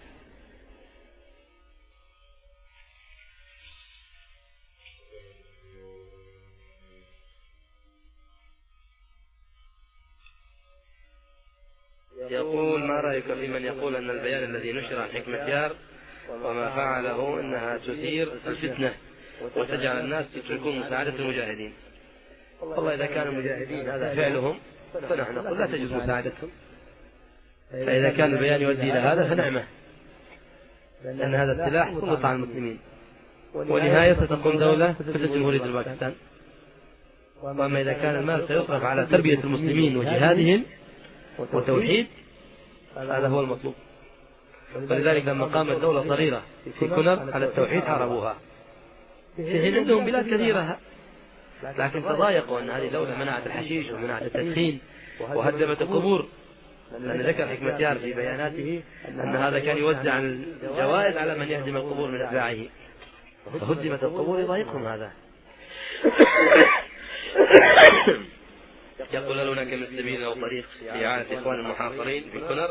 يقول ما رأيك في من يقول أن البيان الذي نشر عن حكمة يار وما فعله أنها تثير الفتنة وتجعل الناس يتركون مساعدة المجاهدين؟ والله إذا كان المجاهدين هذا فعلهم فنحن نقول لا تجوز مساعدتهم، فإذا كان البيان يؤدي إلى هذا فنعمة، لأن هذا السلاح سلط على المسلمين، ونهاية ستكون دولة مثل جمهورية الباكستان. وأما إذا كان المال سيصرف على تربية المسلمين وجهادهم وتوحيد هذا هو المطلوب. ولذلك لما قامت دولة صغيرة في كنر على التوحيد حاربوها، في حين عندهم بلاد كثيرة، لكن تضايقوا أن هذه دولة منعت الحشيش ومنعت التدخين وهدمت القبور، لأن ذكر حكمة يار في بياناته أن هذا كان يوزع الجوائز على من يهدم القبور من أتباعه، فهدمت القبور يضايقهم هذا. يقول هل هناك من سبيل أو طريق لإعانة إخوان المحاصرين في كنر؟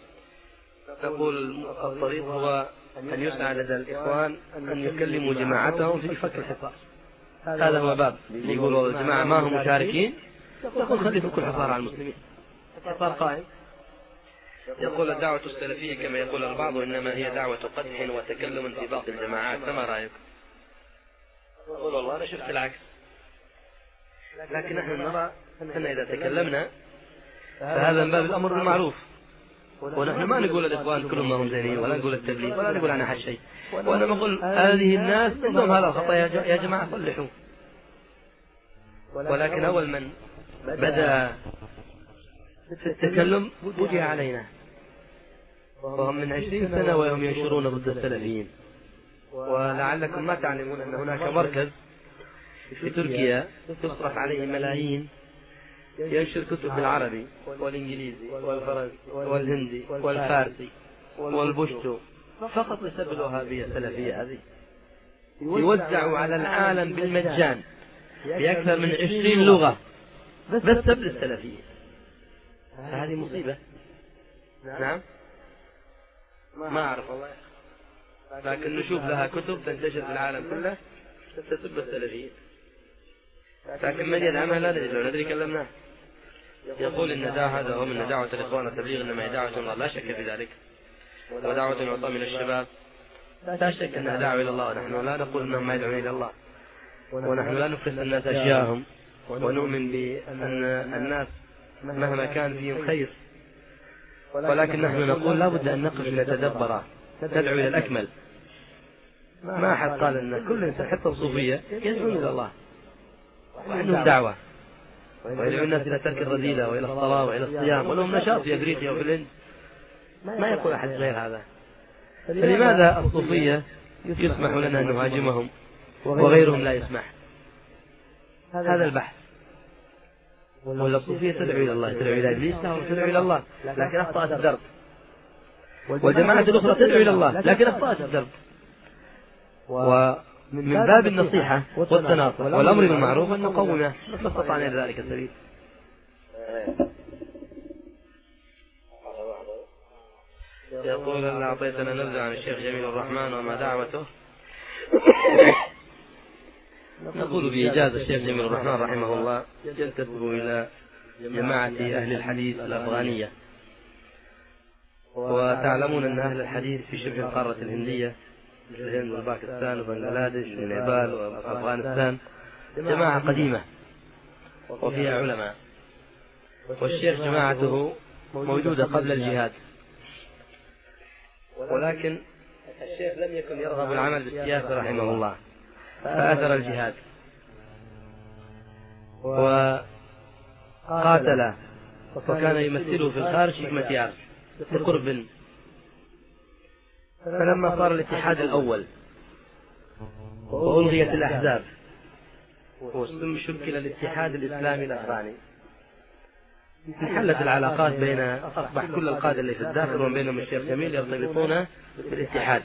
نقول الطريق هو أن يسعى لدى الإخوان أن يكلموا جماعتهم في فك الحصار. هذا هو باب اللي يقولوا الجماعة ما هم مشاركين، يقول خلي فك الحصار على المسلمين، الحصار قائم. يقول الدعوة السلفية كما يقول البعض إنما هي دعوة قدح وتكلم في باقي الجماعات، فما رأيك؟ أقول والله أنا شفت العكس، لكن نحن نرى أن إذا تكلمنا فهذا من باب الأمر بالمعروف، ونحن ما نقول الإخوان كلهم ما هم زينين، ولا نقول التبليغ، ولا نقول عن أحد شيء، وأنا بقول هذه الناس عندهم هذا الخطأ يا جماعة صلحوا. ولكن أول من بدأ في التكلم وجه علينا، وهم من عشرين سنة وهم ينشرون ضد السلفيين. ولعلكم ما تعلمون أن هناك مركز في تركيا تصرف عليه ملايين ينشر كتب بالعربي والإنجليزي والفرنسي والهندي والفارسي والبشتو فقط لسبب الوهابية السلفية هذه، يوزع على العالم بالمجان بأكثر من عشرين لغة بس سبب السلفية. هذه مصيبة. نعم ما أعرف والله، لكن نشوف لها كتب تنتشر في العالم كله تسب السلفية، لكن من يدعمها لا ندري، لو ندري كلمناه. يقول إن دعوة هذا هو من دعوة الإخوان التبليغ، إنما هي دعوة الله لا شك في ذلك، ودعوة يعطى من الشباب لا شك أنها دعوة إلى الله، ونحن لا نقول أنهم ما يدعون إلى الله، ونحن لا نفرس الناس أشياءهم، ونؤمن بأن الناس مهما كان فيهم خير، ولكن نحن نقول لا بد أن نقف لنتدبر ندعو إلى الأكمل. ما أحد قال أن كل إنسان حتى الصوفية يدعون إلى الله وعندهم دعوة، ويدعو الناس إلى ترك الرذيلة وإلى الصلاة وإلى الصيام، ولهم نشاط في أفريقيا وفي الهند، ما يقول أحد غير هذا. فلماذا الصوفية يسمح لنا أن نهاجمهم وغيرهم لا يسمح؟ هذا البحث. ولا الصوفية تدعو إلى الله، تدعو إلى إبليس، تدعو إلى الله لكن أخطأت الدرب، والجماعة الأخرى تدعو إلى الله لكن أخطأت الدرب. ومن باب النصيحة والتناصح والأمر بالمعروف أن نقومه ما استطعنا إلى ذلك السبيل. يقول هل أعطيتنا نبذة عن الشيخ جميل الرحمن وما دعوته؟ نقول بإجازة الشيخ جميل الرحمن رحمه الله ينتسب إلى جماعة أهل الحديث الأفغانية، وتعلمون أن أهل الحديث في شبه القارة الهندية مثل الهند وباكستان وبنغلاديش ونيبال وأفغانستان جماعة قديمة وفيها علماء، والشيخ جماعته موجودة قبل الجهاد، ولكن الشيخ لم يكن يرغب العمل بالسياسة رحمه الله، فآثر الجهاد وقاتل، وكان يمثله في الخارج في متيار بقرب. فلما صار الاتحاد الأول وألغيت الأحزاب وشكل الاتحاد الإسلامي الأفغاني، انحلت العلاقات بين أصبح كل القادة اللي في الداخل وبينهم الشيخ جميل يرتبطون بالاتحاد.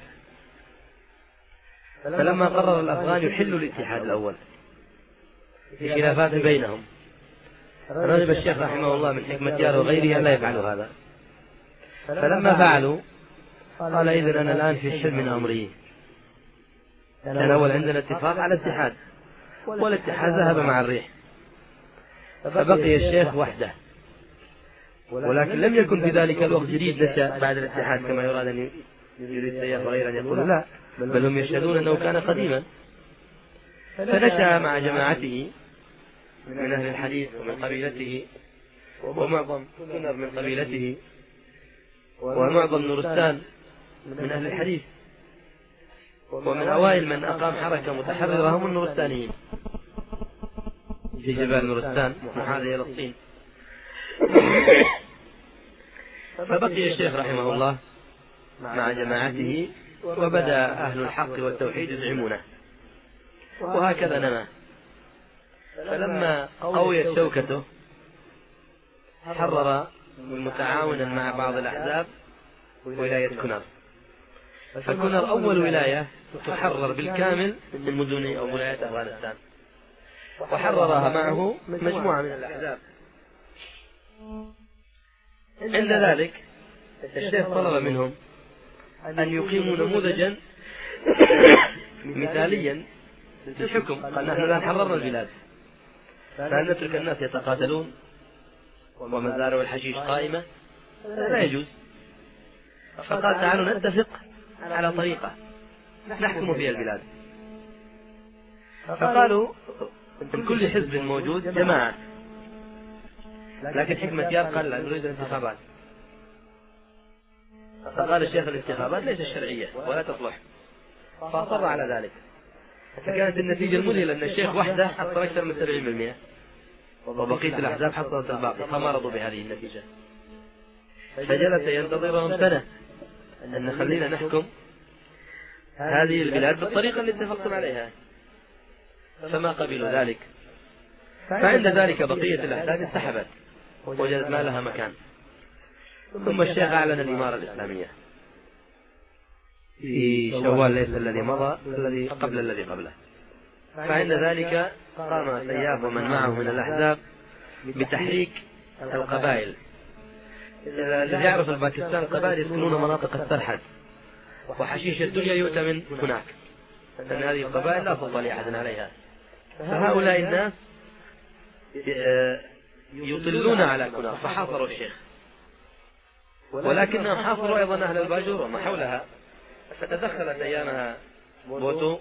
فلما قرر الأفغان يحلوا الاتحاد الأول في خلافات بينهم، رغب الشيخ رحمه الله من حكمة ياره وغيره أن لا يفعلوا هذا، فلما فعلوا قال إذن أنا الآن في حل من أمري، لأن أول عندنا اتفاق على الاتحاد والاتحاد ذهب مع الريح، فبقي الشيخ وحده، ولكن لم يكن في ذلك الوقت جديد نشأ بعد الاتحاد كما يراد أن يريد سياف غير أن يقول لا، بل هم يشهدون أنه كان قديما. فنشأ مع جماعته من أهل الحديث ومن قبيلته، ومعظم سنر من قبيلته، ومعظم نورستان من أهل الحديث، ومن أوائل من أقام حركة متحررة هم النورستانيين في جبال نورستان محاذية إلى الصين. فبقي الشيخ رحمه الله مع جماعته، وبدأ أهل الحق والتوحيد يزعمونه، وهكذا نما. فلما قويت شوكته حرر متعاونا مع بعض الأحزاب ولاية كنر، فكنر أول ولاية تحرر بالكامل من مدن أو ولايات أفغانستان، وحررها معه مجموعة من الأحزاب. عند ذلك الشيخ طلب منهم أن يقيموا نموذجا مثاليا للحكم. قال نحن الآن حررنا البلاد، فهل نترك الناس يتقاتلون ومزارع الحشيش قائمة؟ لا يجوز. فقال تعالوا نتفق على طريقة نحكم فيها البلاد. فقالوا من كل حزب موجود جماعة، لكن حكمة يار قال لا نريد الانتخابات. فقال الشيخ الانتخابات ليست شرعية ولا تصلح، فأصر على ذلك. فكانت النتيجة المذهلة أن الشيخ وحده حصل أكثر من سبعين بالمئة وبقية الأحزاب حصلت الباقي، فما رضوا بهذه النتيجة. فجلس ينتظرهم سنة أن خلينا نحكم هذه البلاد بالطريقة اللي اتفقتم عليها، فما قبلوا ذلك. فعند ذلك بقية الأحزاب انسحبت وجدت ما لها مكان. ثم الشيخ أعلن الإمارة الإسلامية في شوال ليس الذي مضى، الذي قبل الذي قبله. فعند ذلك قام سياف ومن معه من الأحزاب بتحريك القبائل. الذي يعرف الباكستان القبائل يسكنون مناطق السرحد، وحشيش الدنيا يؤتى من هناك، لأن هذه القبائل لا سلطة لأحد عليها. فهؤلاء الناس يطلون على كنار، فحاصروا الشيخ، ولكنهم حاصروا أيضا أهل الباجور وما حولها. فتدخلت أيامها بوتو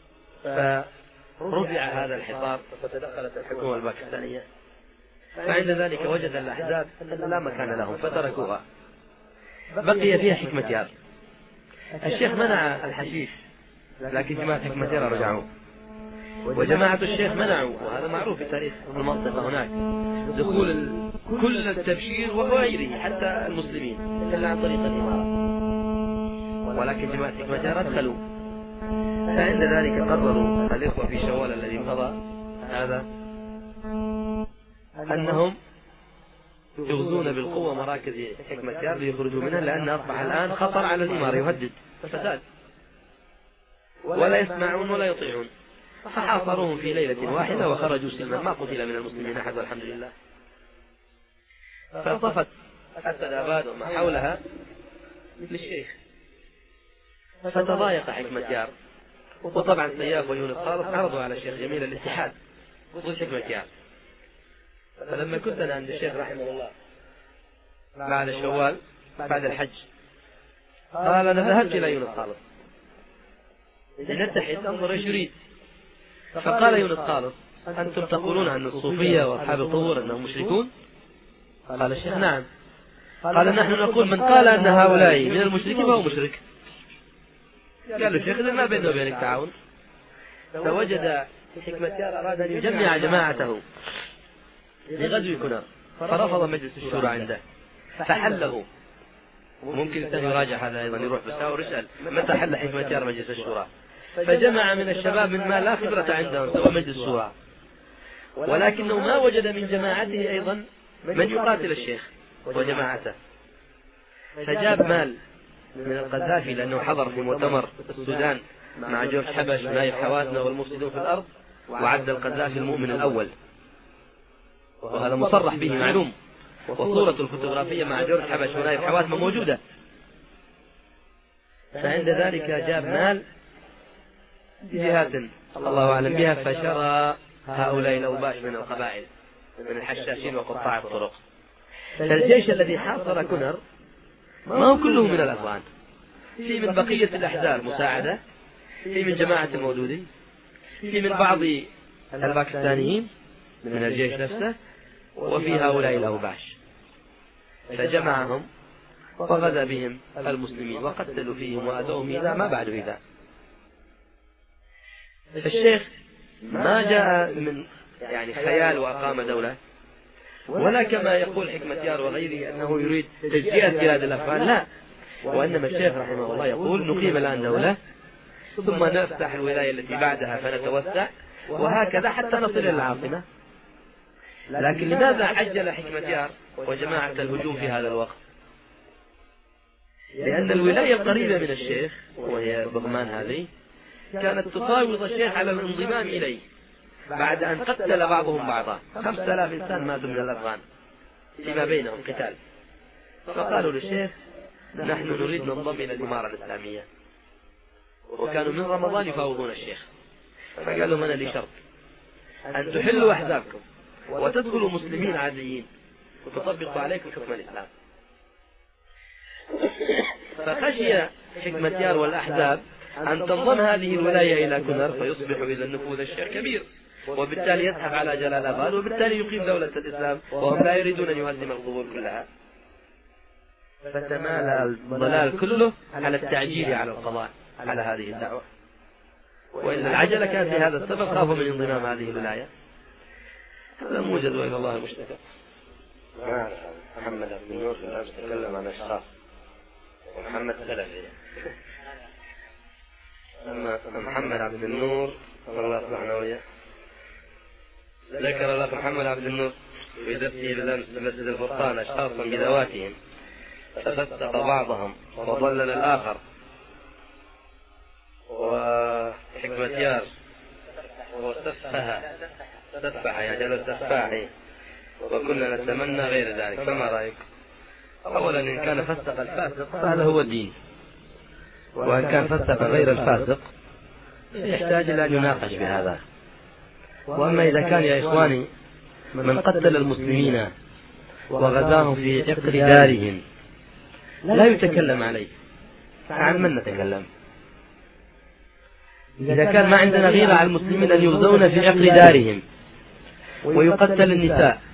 فرفع هذا الحصار، فتدخلت الحكومة الباكستانية. فعند ذلك وجد الأحزاب أن لا مكان لهم فتركوها. بقي فيها حكمة يار. الشيخ منع الحشيش، لكن جماعة حكمة يار رجعوا، وجماعة الشيخ منعوا، وهذا معروف في تاريخ المنطقة هناك، دخول كل التبشير وغيره حتى المسلمين إلا عن طريق الإمارة، ولكن جماعة حكمة يار أدخلوا. فعند ذلك قرروا الإخوة في شوال الذي انقضى هذا أنهم يغزون بالقوة مراكز حكمة يار ليخرجوا منها، لأن أصبح الآن خطر على الإمارة يهدد الفساد، ولا يسمعون ولا يطيعون. فحاصروهم في ليلة واحدة وخرجوا سلما، ما قتل من المسلمين أحد والحمد لله. فصفت السدابات وما حولها للشيخ، فتضايق حكمة يار. وطبعا سياف ويونس خالص عرضوا على الشيخ جميل الاتحاد ضد حكمة يار. فلما كنت أنا عند الشيخ رحمه الله بعد شوال بعد الحج، قال أنا ذهبت إلى يونس خالص لنتحد أنظر إيش يريد. فقال يونس خالص أنتم تقولون عن الصوفية وأصحاب الطهور أنهم مشركون؟ قال الشيخ نعم. قال نحن نقول من قال أن هؤلاء من المشركين فهو مشرك. قال الشيخ إذا ما بينه وبينك تعاون. فوجد حكمة يار أراد أن يجمع جماعته لغزو كنار، فرفض مجلس الشورى عنده فحله. ممكن أن يراجع هذا أيضا، يروح بساور يسأل متى حل حكمة يار مجلس الشورى. فجمع من الشباب من ما لا خبرة عندهم سوى مجلس الشورى، ولكنه ما وجد من جماعته أيضا من يقاتل الشيخ وجماعته. فجاب مال من القذافي لأنه حضر في مؤتمر السودان مع جورج حبش نائب حواتنا والمفسدون في الأرض، وعد القذافي المؤمن الأول، وهذا مصرح به معلوم، وصورة الفوتوغرافية مع جورج حبش ونائب حواتنا موجودة. فعند ذلك جاب مال جهات الله أعلم بها، فشرى هؤلاء الأوباش من القبائل من الحشاشين وقطاع الطرق. فالجيش الذي حاصر كنر ما هو كله من الأفغان، في من بقية الأحزاب مساعدة، في من جماعة المودودي، في من بعض الباكستانيين من الجيش نفسه، وفي هؤلاء الأوباش. فجمعهم وغزا بهم المسلمين وقتلوا فيهم وأذوهم إذا ما بعد إذا. فالشيخ ما جاء من يعني خيال وأقام دولة، ولا كما يقول حكمة يار وغيره أنه يريد تجزئة بلاد الأفغان، لا، وإنما الشيخ رحمه الله يقول نقيم الآن دولة ثم نفتح الولاية التي بعدها فنتوسع، وهكذا حتى نصل إلى العاصمة. لكن لماذا عجل حكمة يار وجماعة الهجوم في هذا الوقت؟ لأن الولاية القريبة من الشيخ وهي بغمان هذه كانت تفاوض الشيخ على الانضمام إليه، بعد أن قتل بعضهم بعضا، خمسة آلاف إنسان ماتوا من الأفغان فيما بينهم قتال. فقالوا للشيخ نحن نريد ننضم إلى الإمارة الإسلامية، وكانوا من رمضان يفاوضون الشيخ. فقال لهم أنا لي شرط، أن تحلوا أحزابكم وتدخلوا مسلمين عاديين وتطبقوا عليكم حكم الإسلام. فخشي حكمتيار والأحزاب أن تنضم هذه الولاية إلى كنر فيصبح إذا نفوذ الشيخ كبير، وبالتالي يسحب على جلال آباد، وبالتالي يقيم دولة الإسلام، وهم لا يريدون أن يهزموا الظهور كلها. فتمالأ الضلال كله على التعجيل على القضاء على هذه الدعوة، وإن العجلة كانت في هذا السبب خافوا من انضمام هذه الولاية. هذا موجد وإلى الله المشتكى. محمد بن نور في الأمس تكلم عن أشخاص، ومحمد سلفي. أما محمد عبد النور الله يصلحنا وياه، ذكر الأخ محمد عبد النور في درسه بالأمس بمسجد الفرقان أشخاصا بذواتهم ففسق بعضهم وضلل الآخر، وحكمتيار وسفه سفح يا جلال سفاحي، وكنا نتمنى غير ذلك. فما رأيك؟ أولا إن كان فسق الفاسق فهذا هو الدين، وإن كان فسق غير الفاسق يحتاج إلى أن يناقش بهذا. وأما إذا كان يا إخواني من قتل المسلمين وغزاهم في عقر دارهم لا يتكلم عليه، عن من نتكلم؟ إذا كان ما عندنا غيرة على المسلمين أن يغزون في عقر دارهم ويقتل النساء